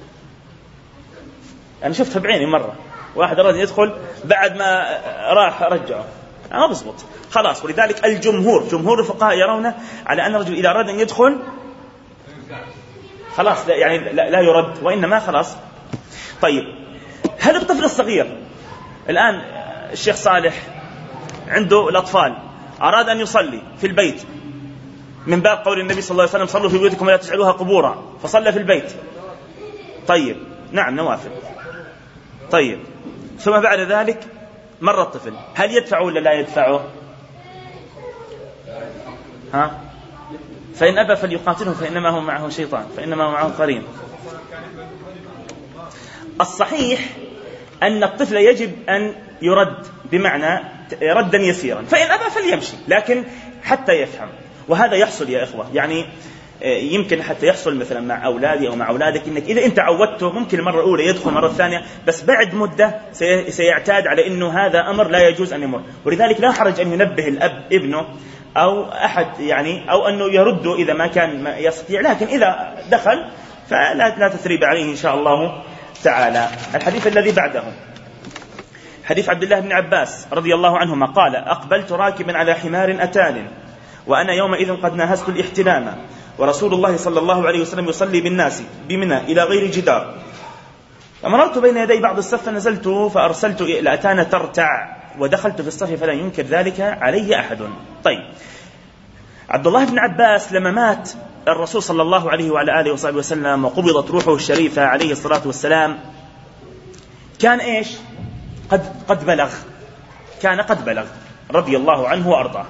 أنا شفتها بعيني مرة، واحد أراد يدخل بعد ما راح رجعه، ما بزبط، خلاص. ولذلك جمهور الفقهاء يرون على أن الرجل إذا أراد أن يدخل خلاص يعني لا يرد، وإنما خلاص. طيب، هل الطفل الصغير الآن الشيخ صالح عنده الأطفال أراد أن يصلي في البيت من باب قول النبي صلى الله عليه وسلم صلوا في بيوتكم ولا تجعلوها قبورا، فصلى في البيت، طيب نعم نوافل، طيب، ثم بعد ذلك مر الطفل، هل يدفع ولا لا يدفعه؟ فإن أبى فليقاتله فإنما هو معه شيطان، فإنما هو معه قرين. الصحيح أن الطفل يجب أن يرد، بمعنى ردا يسيرا، فإن أبى فليمشي، لكن حتى يفهم. وهذا يحصل يا إخوة، يعني يمكن حتى يحصل مثلا مع أولادي أو مع أولادك، إنك إذا أنت عودته ممكن المرة الأولى يدخل، مرة الثانية، بس بعد مدة سيعتاد على أنه هذا أمر لا يجوز أن يمر. ولذلك لا حرج أن ينبه الأب ابنه أو أحد، يعني أو أنه يرده إذا ما كان ما يستطيع، لكن إذا دخل فلا تثريب عليه إن شاء الله تعالى. الحديث الذي بعده حديث عبد الله بن عباس رضي الله عنهما قال أقبلت راكبا على حمار أتان وأنا يومئذ قد ناهزت الاحتلام، ورسول الله صلى الله عليه وسلم يصلي بالناس بمنى إلى غير جدار، فمررت بين يدي بعض الصف فنزلت فأرسلت الأتان ترتع ودخلت في الصف فلا ينكر ذلك علي أحد. طيب، عبد الله بن عباس لما مات الرسول صلى الله عليه وعلى آله وصحبه وسلم وقبضت روحه الشريفة عليه الصلاة والسلام، كان إيش؟ قد بلغ رضي الله عنه وأرضاه.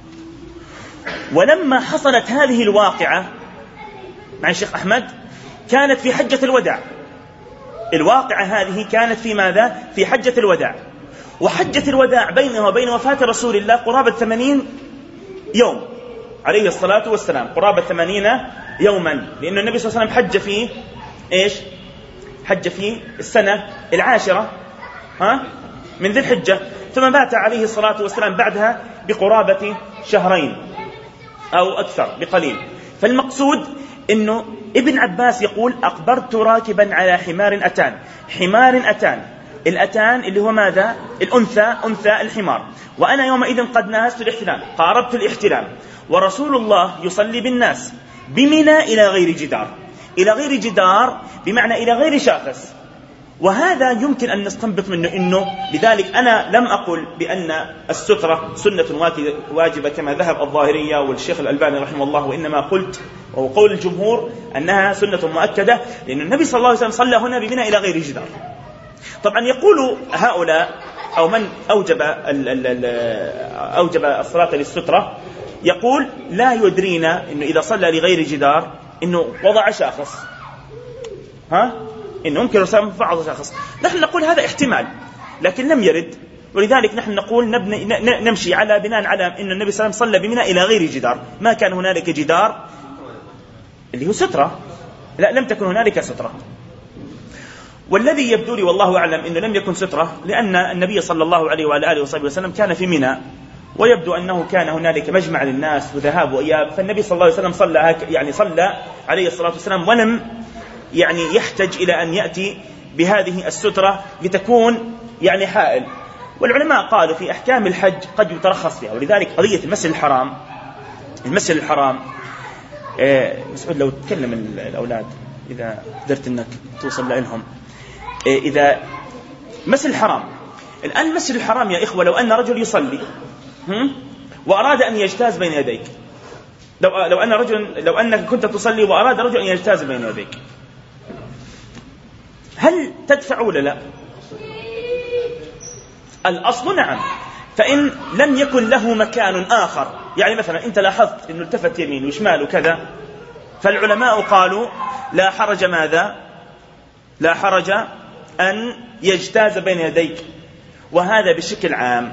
ولما حصلت هذه الواقعة مع الشيخ أحمد كانت في حجة الوداع. الواقعة هذه كانت في ماذا؟ في حجة الوداع. وحجة الوداع بينه وبين وفاة رسول الله قرابة 80 يوم عليه الصلاة والسلام، قرابة 80 يوما، لأن النبي صلى الله عليه وسلم حج في إيش؟ حج في السنة 10 من ذي الحجة، ثم مات عليه الصلاة والسلام بعدها بقرابة شهرين أو أكثر بقليل. فالمقصود أنه ابن عباس يقول: أقبرت راكبا على حمار أتان. الأتان اللي هو ماذا؟ أنثى الحمار. وأنا يومئذ قد ناهزت الاحتلام، قاربت الاحتلام، ورسول الله يصلي بالناس بمنى إلى غير جدار بمعنى إلى غير شاخص. وهذا يمكن أن نستنبط منه أنه لذلك أنا لم أقل بأن السترة سنة واجبة كما ذهب الظاهرية والشيخ الألباني رحمه الله، وإنما قلت وهو قول الجمهور أنها سنة مؤكدة، لأن النبي صلى الله عليه وسلم صلى هنا بمنى إلى غير جدار. طبعا يقول هؤلاء أو من أوجب الصلاة للسترة يقول: لا يدرينا أنه إذا صلى لغير جدار أنه وضع شاخص، إنه ممكن رسام بعض شخص. نحن نقول هذا احتمال لكن لم يرد، ولذلك نحن نقول نمشي على بناء على أن النبي صلى الله عليه وسلم صلى بمنى إلى غير جدار، ما كان هنالك جدار اللي هو سترة، لا لم تكن هنالك سترة. والذي يبدو لي والله أعلم أنه لم يكن سترة، لأن النبي صلى الله عليه وعلى آله وصحبه وسلم كان في منى، ويبدو أنه كان هنالك مجمع للناس وذهاب وإياب، فالنبي صلى الله عليه وسلم صلى عليه الصلاة والسلام ولم يحتج إلى أن يأتي بهذه السترة لتكون حائل. والعلماء قالوا في أحكام الحج قد يترخص فيها، ولذلك قضية المسجد الحرام مسعود لو تكلم الأولاد إذا قدرت أنك توصل لهم. إذا مسجد الحرام الآن، المسجد الحرام يا إخوة، لو أن رجل يصلي وأراد أن يجتاز بين يديك، لو أنك كنت تصلي وأراد رجل أن يجتاز بين يديك، هل تدفع ولا لا؟ الأصل نعم. فإن لم يكن له مكان آخر، مثلا أنت لاحظت أنه التفت يمين وشمال وكذا، فالعلماء قالوا لا حرج ماذا؟ لا حرج أن يجتاز بين يديك. وهذا بشكل عام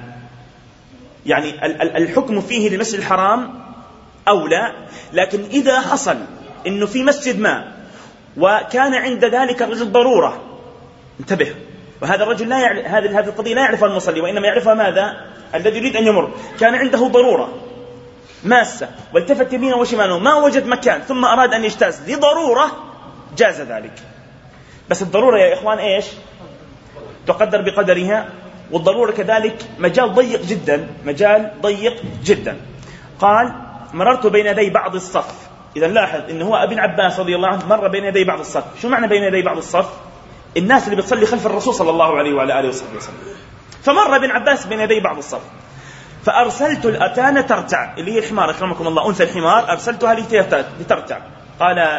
الحكم فيه للمسجد الحرام أولى. لكن إذا حصل أنه في مسجد ما وكان عند ذلك الرجل ضرورة، انتبه، وهذا الرجل هذه القضية لا يعرفها المصلي، وإنما يعرفها ماذا؟ الذي يريد أن يمر، كان عنده ضرورة ماسة والتفت يمينه وشماله ما وجد مكان ثم أراد أن يجتاز لضرورة، جاز ذلك. بس الضرورة يا إخوان إيش؟ تقدر بقدرها، والضرورة كذلك مجال ضيق جدا. قال: مررت بين يدي بعض الصف. إذا لاحظ إنه هو ابن عباس رضي الله عنه مر بين يدي بعض الصف. شو معنى بين يدي بعض الصف؟ الناس اللي بتصلي خلف الرسول صلى الله عليه وعلى آله وصحبه وسلم. فمر ابن عباس بين يدي بعض الصف، فأرسلت الأتان ترتع، اللي هي الحمار أكرمكم الله، أنثى الحمار، أرسلتها لترتع. قال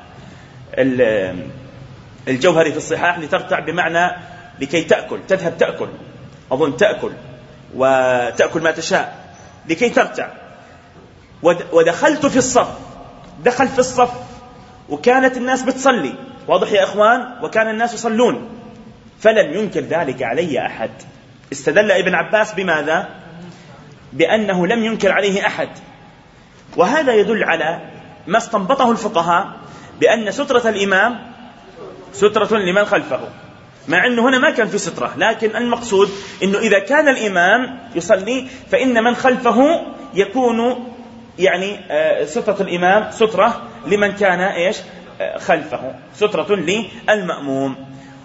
الجوهري في الصحاح لترتع بمعنى لكي تأكل، تذهب تأكل، أظن تأكل وتأكل ما تشاء، لكي ترتع. ودخلت في الصف، دخل في الصف وكانت الناس بتصلي، واضح يا إخوان، وكان الناس يصلون، فلم ينكر ذلك علي أحد. استدل ابن عباس بماذا؟ بأنه لم ينكر عليه أحد. وهذا يدل على ما استنبطه الفقهاء بأن سترة الإمام سترة لمن خلفه، مع أنه هنا ما كان في سترة، لكن المقصود أنه إذا كان الإمام يصلي فإن من خلفه يكون سترة الإمام سترة لمن كان خلفه، سترة للمأموم.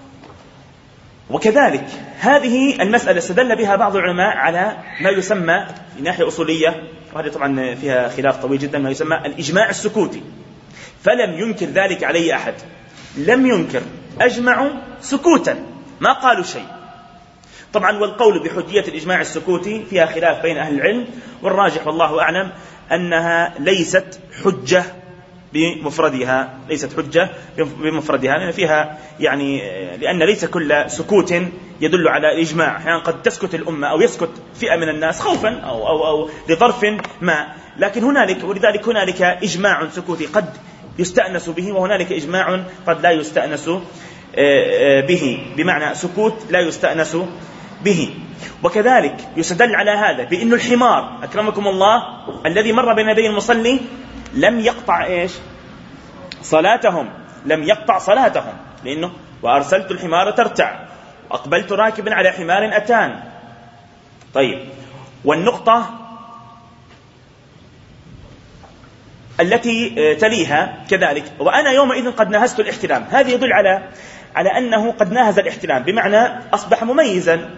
وكذلك هذه المسألة استدل بها بعض العلماء على ما يسمى في ناحية أصولية، وهذه طبعا فيها خلاف طويل جدا، ما يسمى الإجماع السكوتي. فلم ينكر ذلك عليه أحد، لم ينكر أجمعوا سكوتا ما قالوا شيء. طبعا والقول بحجية الإجماع السكوتي فيها خلاف بين أهل العلم، والراجح والله أعلم أنها ليست حجة بمفردها، ليست حجة بمفردها، لأن فيها يعني لأن ليس كل سكوت يدل على الإجماع. أحيانا يعني قد تسكت الأمة أو يسكت فئة من الناس خوفا أو لظرف ما، لكن ولذلك هنالك إجماع سكوتي قد يستأنس به، وهنالك إجماع قد لا يستأنس به، بمعنى سكوت لا يستأنس به. وكذلك يستدل على هذا بأن الحمار أكرمكم الله الذي مر بين يدي المصلي لم يقطع إيش صلاتهم، لم يقطع صلاتهم، لأنه وأرسلت الحمار ترتع وأقبلت راكبا على حمار أتان. طيب، والنقطة التي تليها كذلك وأنا يومئذ قد نهزت الاحتلام، هذا يدل على أنه قد ناهز الاحتلام، بمعنى أصبح مميزا،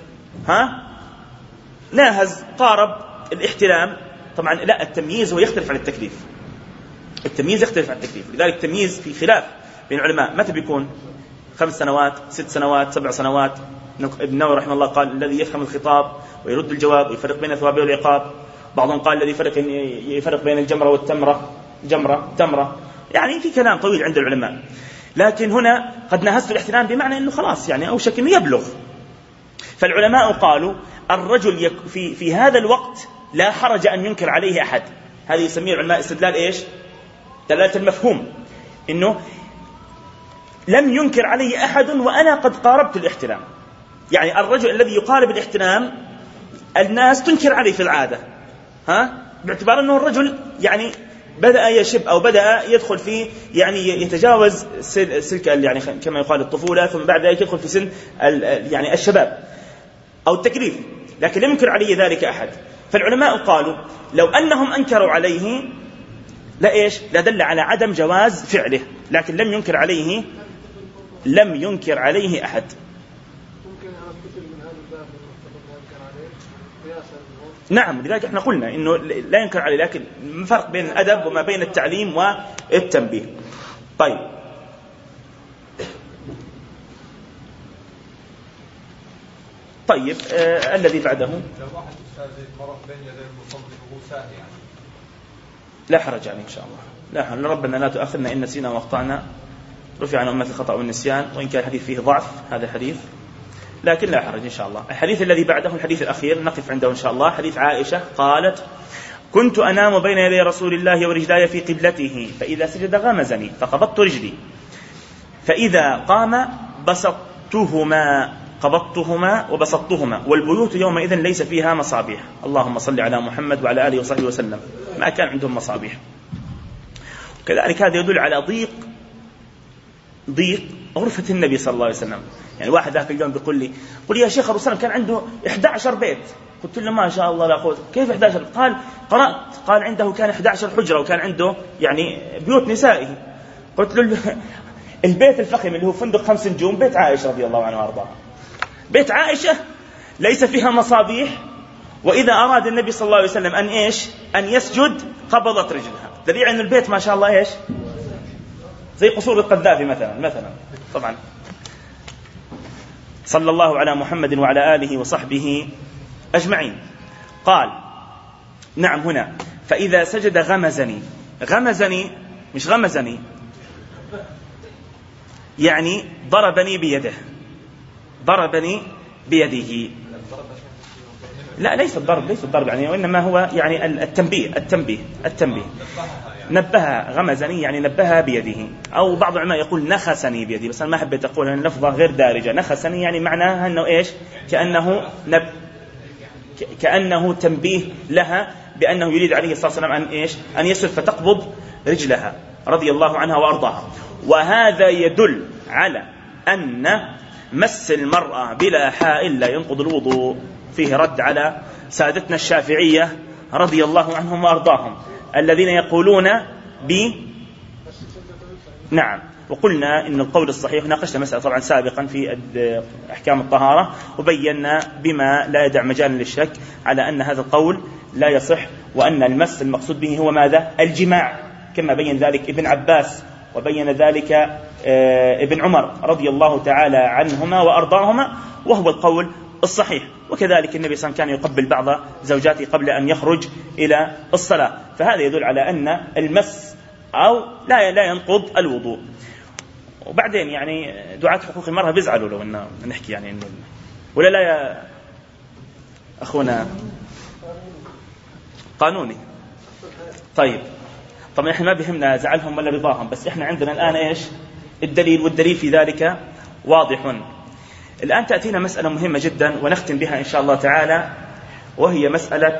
ناهز قارب الاحتلام. طبعا لا، التمييز هو يختلف عن التكليف، التمييز يختلف عن التكليف، لذلك التمييز في خلاف بين العلماء متى بيكون، 5 سنوات 6 سنوات 7 سنوات. ابن نووي رحمه الله قال الذي يفهم الخطاب ويرد الجواب ويفرق بين الثواب والعقاب. بعضهم قال الذي يفرق بين الجمرة والتمرة، جمرة تمرة، يعني في كلام طويل عند العلماء. لكن هنا قد نهزت الاحتلام بمعنى أنه خلاص يعني أوشك أنه يبلغ. فالعلماء قالوا الرجل في هذا الوقت لا حرج أن ينكر عليه أحد. هذه يسميه العلماء استدلال إيش؟ دلالة المفهوم، إنه لم ينكر عليه أحد وأنا قد قاربت الاحتلام. يعني الرجل الذي يقارب الاحتلام الناس تنكر عليه في العادة، باعتبار أنه الرجل يعني بدأ يشب أو بدأ يدخل في يعني يتجاوز سلك يعني كما يقال الطفولة، ثم بعد ذلك يدخل في سن يعني الشباب أو التكليف، لكن لم ينكر عليه ذلك أحد. فالعلماء قالوا لو أنهم أنكروا عليه لا دل على عدم جواز فعله، لكن لم ينكر عليه أحد. نعم، لذلك احنا قلنا إنه لا ينكر عليه، لكن فرق بين الأدب وما بين التعليم والتنبيه. طيب، الذي بعده لا حرج عليه إن شاء الله، لا حرج. ربنا لا تؤاخذنا إن نسينا واخطأنا، رفع عن أمة الخطأ والنسيان، وإن كان الحديث فيه ضعف هذا الحديث، لكن لا حرج إن شاء الله. الحديث الذي بعده الحديث الأخير نقف عنده إن شاء الله. حديث عائشة قالت كنت أنام بين يدي رسول الله ورجلاي في قبلته، فإذا سجد غمزني فقبضت رجلي، فإذا قام قبضتهما وبسطتهما، والبيوت يومئذ ليس فيها مصابيح. اللهم صل على محمد وعلى آله وصحبه وسلم. ما كان عندهم مصابيح. كذلك هذا يدل على ضيق غرفة النبي صلى الله عليه وسلم. يعني واحد ذاك اليوم بيقول لي يا شيخ أبو سلم كان عنده 11 بيت. قلت له ما شاء الله لا قوة. كيف 11؟ قال قرأت، قال عنده كان 11 حجرة، وكان عنده يعني بيوت نسائه. قلت له البيت الفخم اللي هو فندق 5 نجوم بيت عائشة رضي الله عنها وارضاها، بيت عائشة ليس فيها مصابيح، وإذا أراد النبي صلى الله عليه وسلم أن يسجد قبضت رجلها. دليل أن البيت ما شاء الله زي قصور القذافي مثلا. طبعا صلى الله على محمد وعلى آله وصحبه أجمعين. قال نعم هنا فإذا سجد غمزني مش غمزني، يعني ضربني بيده. لا ليس الضرب يعني، وإنما هو يعني التنبيه. نبه غمزني يعني نبه بيده، أو بعض العلماء يقول نخسني بيده، بس أنا ما حبيت أقول أن اللفظة غير دارجة. نخسني يعني معناها أنه كأنه تنبيه لها بأنه يريد عليه الصلاة والسلام أن يسجد فتقبض رجلها رضي الله عنها وأرضاها. وهذا يدل على أن مس المرأة بلا حائل لا ينقض الوضوء. فيه رد على سادتنا الشافعية رضي الله عنهم وأرضاهم الذين يقولون نعم. وقلنا إن القول الصحيح، ناقشنا مسألة طبعا سابقا في أحكام الطهارة، وبينا بما لا يدع مجال للشك على أن هذا القول لا يصح، وأن المس المقصود به هو ماذا؟ الجماع، كما بين ذلك ابن عباس وبين ذلك ابن عمر رضي الله تعالى عنهما وأرضاهما، وهو القول الصحيح. وكذلك النبي صلى الله عليه وسلم كان يقبل بعض زوجاته قبل أن يخرج إلى الصلاة، فهذا يدل على أن المس أو لا ينقض الوضوء. وبعدين يعني دعاة حقوق المرأة بيزعلوا لو أن نحكي يعني إنه ولا لا يا أخونا قانوني. طيب طبعا إحنا ما بيهمنا زعلهم ولا رضاهم، بس إحنا عندنا الآن إيش الدليل، والدليل في ذلك واضح. الآن تأتينا مسألة مهمة جدا ونختم بها إن شاء الله تعالى، وهي مسألة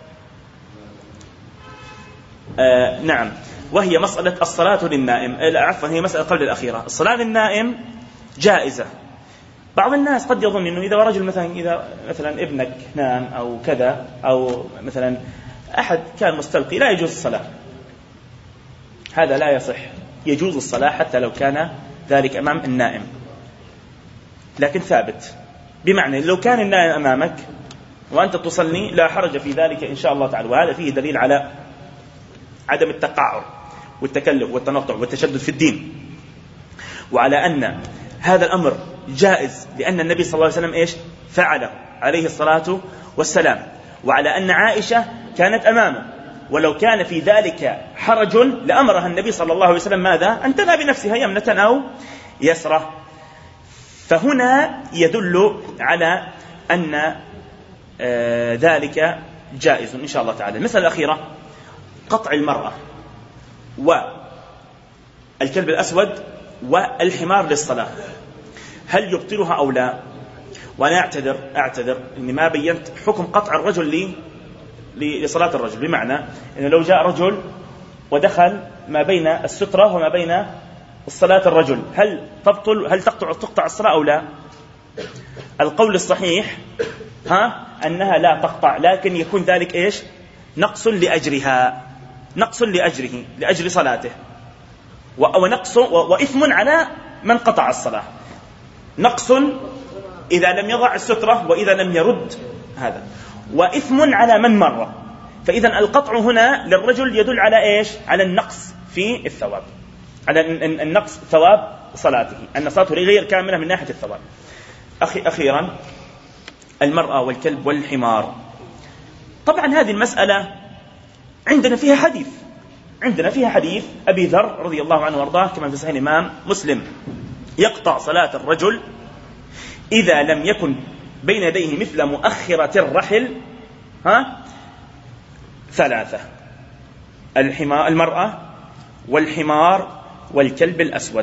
وهي مسألة الصلاة للنائم. عفوا هي مسألة قبل الأخيرة. الصلاة للنائم جائزة. بعض الناس قد يظن إنه إذا رجل إذا مثلا ابنك نام أو كذا، أو مثلا أحد كان مستلقي، لا يجوز الصلاة. هذا لا يصح. يجوز الصلاة حتى لو كان ذلك أمام النائم، لكن ثابت، بمعنى لو كان النائم أمامك وأنت تصلي لا حرج في ذلك إن شاء الله تعالى. وهذا فيه دليل على عدم التقعر والتكلف والتنطع والتشدد في الدين، وعلى أن هذا الأمر جائز لأن النبي صلى الله عليه وسلم إيش فعله عليه الصلاة والسلام، وعلى أن عائشة كانت أمامه، ولو كان في ذلك حرج لأمرها النبي صلى الله عليه وسلم ماذا؟ أن تنهى بنفسها يمنة أو يسرة. فهنا يدل على أن ذلك جائز إن شاء الله تعالى. المسألة الأخيرة قطع المرأة والكلب الأسود والحمار للصلاة، هل يبطلها أو لا؟ وأنا أعتذر أني ما بينت حكم قطع الرجل لصلاة الرجل، بمعنى أنه لو جاء رجل ودخل ما بين السترة وما بين الصلاة الرجل، هل تقطع الصلاة أو لا؟ القول الصحيح أنها لا تقطع، لكن يكون ذلك إيش نقص لأجرها، نقص لأجره، لأجر صلاته، ونقص وإثم على من قطع الصلاة. نقص إذا لم يضع السترة وإذا لم يرد هذا، وإثم على من مر. فإذا القطع هنا للرجل يدل على إيش؟ على النقص في الثواب، على النقص ثواب صلاته، أن صلاته غير كاملة من ناحية الثواب. أخيرا المرأة والكلب والحمار. طبعا هذه المسألة عندنا فيها حديث أبي ذر رضي الله عنه وارضاه كما في صحيح الإمام مسلم، يقطع صلاة الرجل إذا لم يكن بين يديه مثل مؤخرة الرحل 3: المرأة والحمار والكلب الأسود.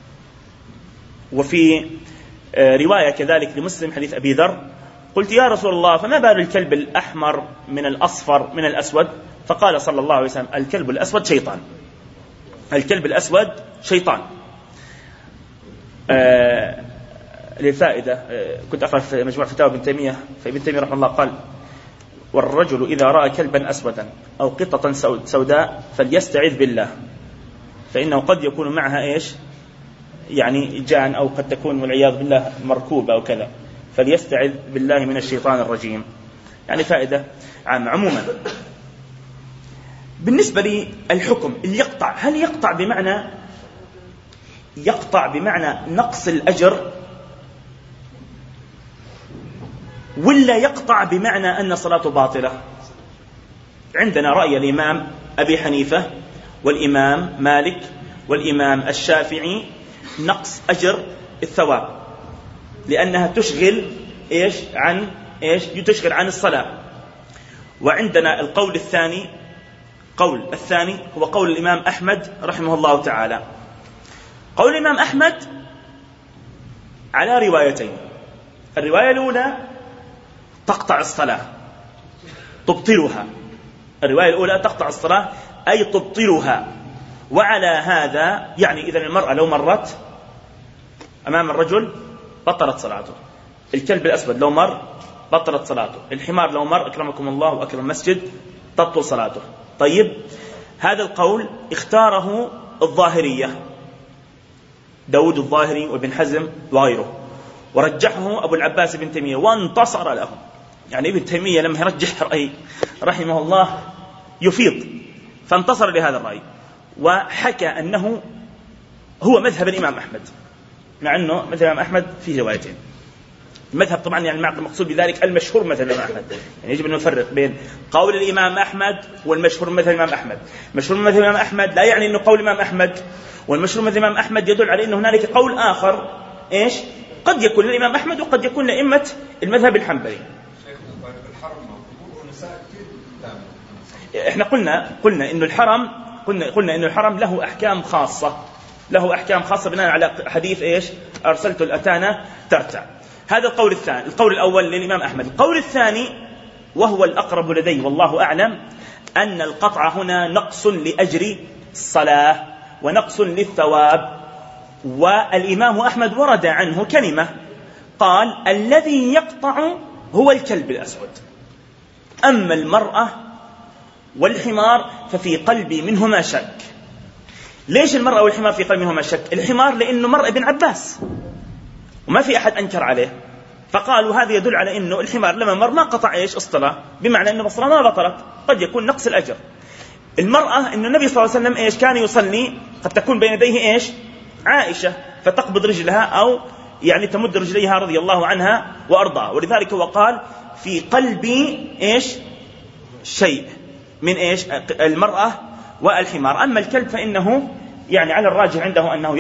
وفي رواية كذلك لمسلم حديث أبي ذر: قلت يا رسول الله فما بال الكلب الأحمر من الأصفر من الأسود؟ فقال صلى الله عليه وسلم: الكلب الأسود شيطان. الكلب الأسود شيطان. للفائدة كنت أقرأ في مجموع فتاوى ابن تيمية، فابن تيمية رحمه الله قال: والرجل إذا رأى كلبا أسودا أو قطة سوداء فليستعذ بالله، فإنه قد يكون معها إيش يعني جان، أو قد تكون والعياذ بالله مركوبة أو كذا، فليستعذ بالله من الشيطان الرجيم. يعني فائدة عامة. عموما بالنسبة لي الحكم اللي يقطع، هل يقطع بمعنى نقص الأجر، ولا يقطع بمعنى أن صلاته باطلة؟ عندنا رأي الإمام أبي حنيفة والإمام مالك والإمام الشافعي نقص أجر الثواب، لأنها تشغل تشغل عن الصلاة. وعندنا القول الثاني هو قول الإمام أحمد رحمه الله تعالى. قول الإمام أحمد على روايتين: الرواية الأولى تقطع الصلاة تبطلها، الرواية الأولى تقطع الصلاة أي تبطلها. وعلى هذا يعني إذن المرأة لو مرت أمام الرجل بطلت صلاته، الكلب الأسود لو مر بطلت صلاته، الحمار لو مر أكرمكم الله وأكرم مسجد تبطل صلاته. طيب، هذا القول اختاره الظاهرية، داود الظاهري وابن حزم وغيره، ورجحه أبو العباس بن تيمية وانتصر له. يعني ابن تيمية لما يرجح رأي رحمه الله يفيض، فانتصر لهذا الرأي، وحكى أنه هو مذهب الإمام أحمد، مع أنه مذهب الإمام أحمد فيه روايتين. المذهب طبعا يعني المقصود بذلك المشهور مذهب الإمام أحمد، يعني يجب أن نفرق بين قول الإمام أحمد والمشهور مذهب الإمام أحمد. مشهور مذهب الإمام أحمد لا يعني أنه قول الإمام أحمد، والمشهور مذهب الإمام أحمد يدل على أنه هنالك قول آخر إيش قد يكون للإمام أحمد وقد يكون لأئمة المذهب الحنبلي. احنا قلنا إنه الحرم قلنا إنه الحرم له أحكام خاصة، بناء على حديث إيش أرسلت الأتانا ترتع. هذا القول الثاني. القول الأول للإمام أحمد. القول الثاني وهو الأقرب لدي والله أعلم، أن القطع هنا نقص لأجر الصلاة ونقص للثواب. والإمام أحمد ورد عنه كلمة قال الذي يقطع هو الكلب الأسود، أما المرأة والحمار ففي قلبي منهما شك. ليش المرأة والحمار في قلبي منهما شك؟ الحمار لأنه مر ابن عباس وما في أحد أنكر عليه، فقالوا هذا يدل على أنه الحمار لما مر ما قطع إيش الصلاة، بمعنى أنه الصلاة ما بطلت، قد يكون نقص الأجر. المرأة أن النبي صلى الله عليه وسلم إيش كان يصلي، قد تكون بين يديه إيش عائشة فتقبض رجلها أو يعني تمد رجليها رضي الله عنها وأرضاها، ولذلك هو قال في قلبي إيش شيء من إيش المرأة والحمار. أما الكلب فإنه يعني على الراجح عنده أنه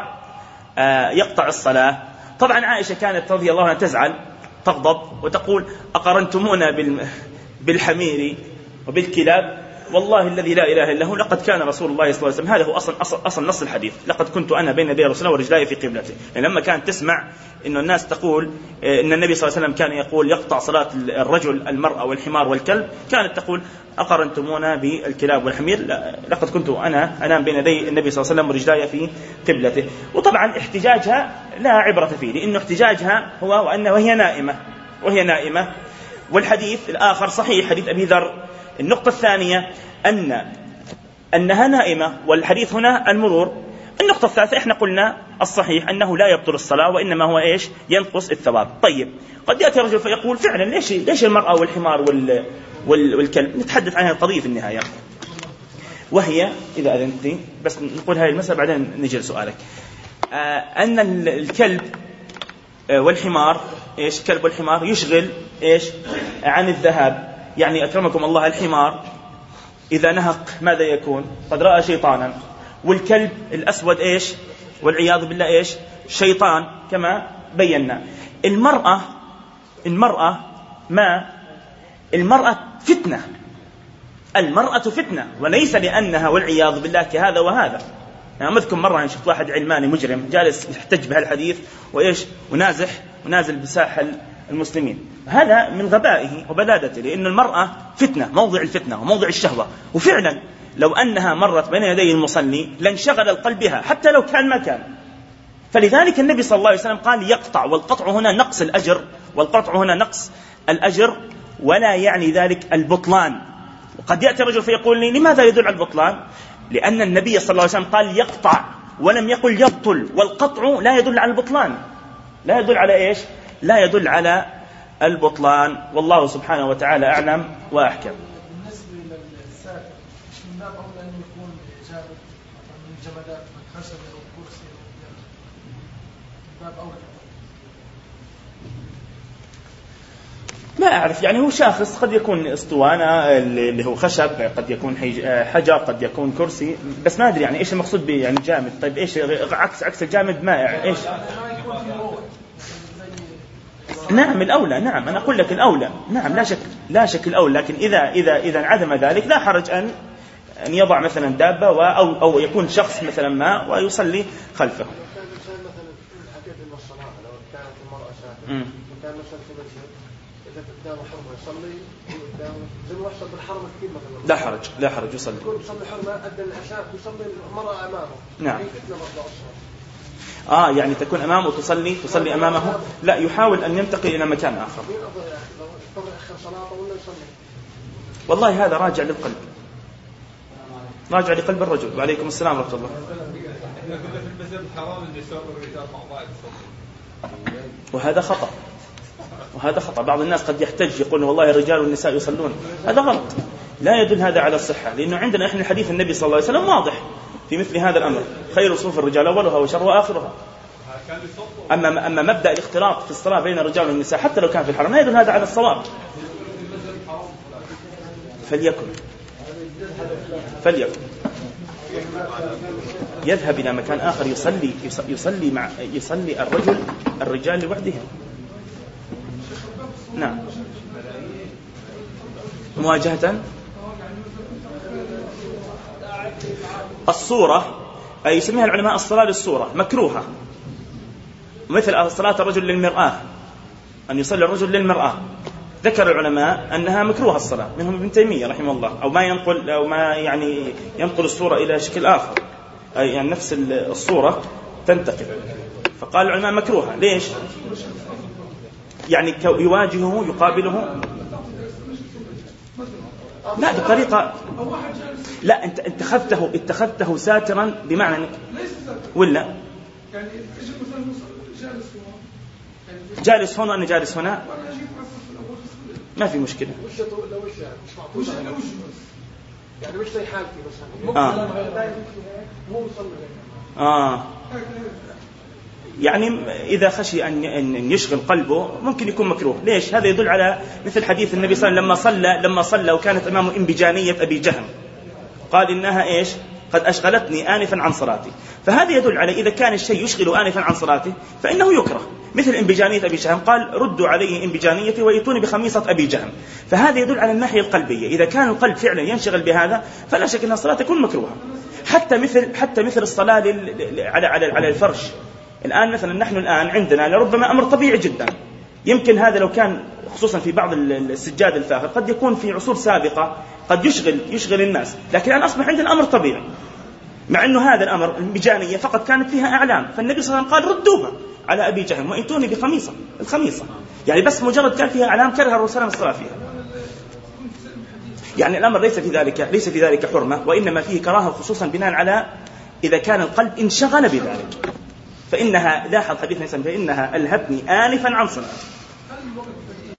يقطع الصلاة. طبعا عائشة كانت رضي الله عنها تزعل تغضب وتقول أقرنتمونا بالحمير وبالكلاب، والله الذي لا إله إلا هو لقد كان رسول الله صلى الله عليه وسلم، هذا هو أصل نص الحديث، لقد كنت أنا بين يدي رسول الله ورجلي في قبلته. يعني لما كانت تسمع إنه الناس تقول إن النبي صلى الله عليه وسلم كان يقول يقطع صلاة الرجل المرأة والحمار والكلب، كانت تقول أقرنتمونا بالكلاب والحمير، لقد كنت أنا أنام بين يدي النبي صلى الله عليه وسلم ورجلي في قبلته. وطبعا احتجاجها لا عبرة فيه، لأنه احتجاجها هو وهي نائمة. والحديث الآخر صحيح، حديث أبي ذر. النقطة الثانية أنها نائمة، والحديث هنا المرور. النقطة الثالثة احنا قلنا الصحيح أنه لا يبطل الصلاة وإنما هو إيش ينقص الثواب. طيب قد يأتي رجل فيقول فعلا ليش المرأة والحمار والكلب؟ نتحدث عن هذه القضية في النهاية، وهي إذا أذنتني بس نقول هذه المسألة بعدين نجي لسؤالك. أن الكلب والحمار إيش الكلب والحمار يشغل إيش عن الذهاب. يعني أكرمكم الله الحمار إذا نهق ماذا يكون؟ قد رأى شيطانا. والكلب الأسود إيش والعياذ بالله إيش شيطان كما بينا. المرأة فتنة وليس لأنها والعياذ بالله كهذا وهذا. أنا أذكر مرة شفت واحد علماني مجرم جالس يحتج بهالحديث وإيش ونازل بساحل المسلمين. هذا من غبائه وبلادته، لأن المرأة فتنة، موضع الفتنة وموضع الشهوة. وفعلا لو أنها مرت بين يدي المصلي لانشغل القلب بها حتى لو كان ما كان. فلذلك النبي صلى الله عليه وسلم قال يقطع، والقطع هنا نقص الأجر ولا يعني ذلك البطلان. وقد يأتي رجل فيقول لي لماذا يدل على البطلان؟ لأن النبي صلى الله عليه وسلم قال يقطع ولم يقل يبطل، والقطع لا يدل على البطلان، لا يدل على إيش؟ لا يدل على البطلان. والله سبحانه وتعالى أعلم وأحكم.
بالنسبة للسائل من باب أولى أن يكون جامد من جمادات من خشب أو كرسي من باب أولى.
ما أعرف، يعني هو شاخص، قد يكون اسطوانة اللي هو خشب، قد يكون حجر، قد يكون كرسي، بس ما أدري يعني إيش المقصود به يعني جامد. طيب إيش عكس الجامد؟ ما إيش؟ نعم الأولى، نعم أنا أقول لك الأولى، نعم لا شك الأولى. لكن إذا انعدم ذلك لا حرج أن يضع مثلا دابة أو يكون شخص مثلا ما ويصلي خلفه. لا حرج يصلي.
يصلي حرمة أدى العشاء ويصلي المرأة أمامه.
نعم. يعني تكون أمامه تصلي أمامه، لا يحاول أن ينتقل إلى مكان آخر. والله هذا راجع لقلب الرجل. وعليكم السلام ورحمة الله. وهذا خطأ. بعض الناس قد يحتج يقول والله الرجال والنساء يصلون، هذا غلط، لا يدل هذا على الصحة، لأنه عندنا إحنا الحديث النبي صلى الله عليه وسلم واضح، في مثل هذا الأمر. خير صفوف الرجال أولها وشرها آخرها. أما مبدأ الاختلاط في الصلاة بين الرجال والنساء حتى لو كان في الحرم لا يدل هذا على الصواب. فليكن يذهب إلى مكان آخر يصلي الرجال لوحدهم. نعم. مواجهة الصورة أي يسميها العلماء الصلاة للصورة مكروهة، مثل صلاة الرجل للمرآة، أن يصلي الرجل للمرآة. ذكر العلماء أنها مكروهة الصلاة، منهم ابن تيمية رحمه الله، أو ما ينقل الصورة إلى شكل آخر، أي يعني نفس الصورة تنتقل. فقال العلماء مكروهة. ليش؟ يعني يواجهه يقابله لا بطريقة، لا أنت اتخذته ساترا بمعنى ولا جالس هنا وأنا جالس هنا ما في مشكلة.
يعني مش زي حالتي مثلا
يعني إذا خشي أن يشغل قلبه ممكن يكون مكروه. ليش؟ هذا يدل على مثل حديث النبي صلى الله عليه وسلم لما صلى وكانت أمامه إنبجانية أبي جهم، قال إنها إيش؟ قد أشغلتني آنفا عن صلاتي. فهذا يدل على إذا كان الشيء يشغل آنفا عن صلاته فإنه يكره، مثل إنبجانية أبي جهم، قال ردوا عليه إنبجانيتي ويأتوني بخميصة أبي جهم. فهذا يدل على الناحية القلبية، إذا كان القلب فعلا ينشغل بهذا فلا شك أن الصلاة تكون مكروهة. حتى مثل الصلاة على الفرش. الآن مثلا نحن الآن عندنا لربما أمر طبيعي جدا، يمكن هذا لو كان خصوصا في بعض السجاد الفاخر قد يكون في عصور سابقة قد يشغل الناس، لكن الآن أصبح عندنا أمر طبيعي، مع أنه هذا الأمر المجانية فقط كانت فيها أعلام. فالنبي صلى الله عليه وسلم قال ردوها على أبي جهم وإنتوني الخميصة، يعني بس مجرد كان فيها أعلام كره الرسول صلى الله عليه وسلم الصلاة فيها. يعني الأمر ليس في ذلك حرمة، وإنما فيه كراهة، خصوصا بناء على إذا كان القلب انشغل بذلك، فإنها لاحظ حديث النبي فإنها ألهتني آنفا عن صلاة.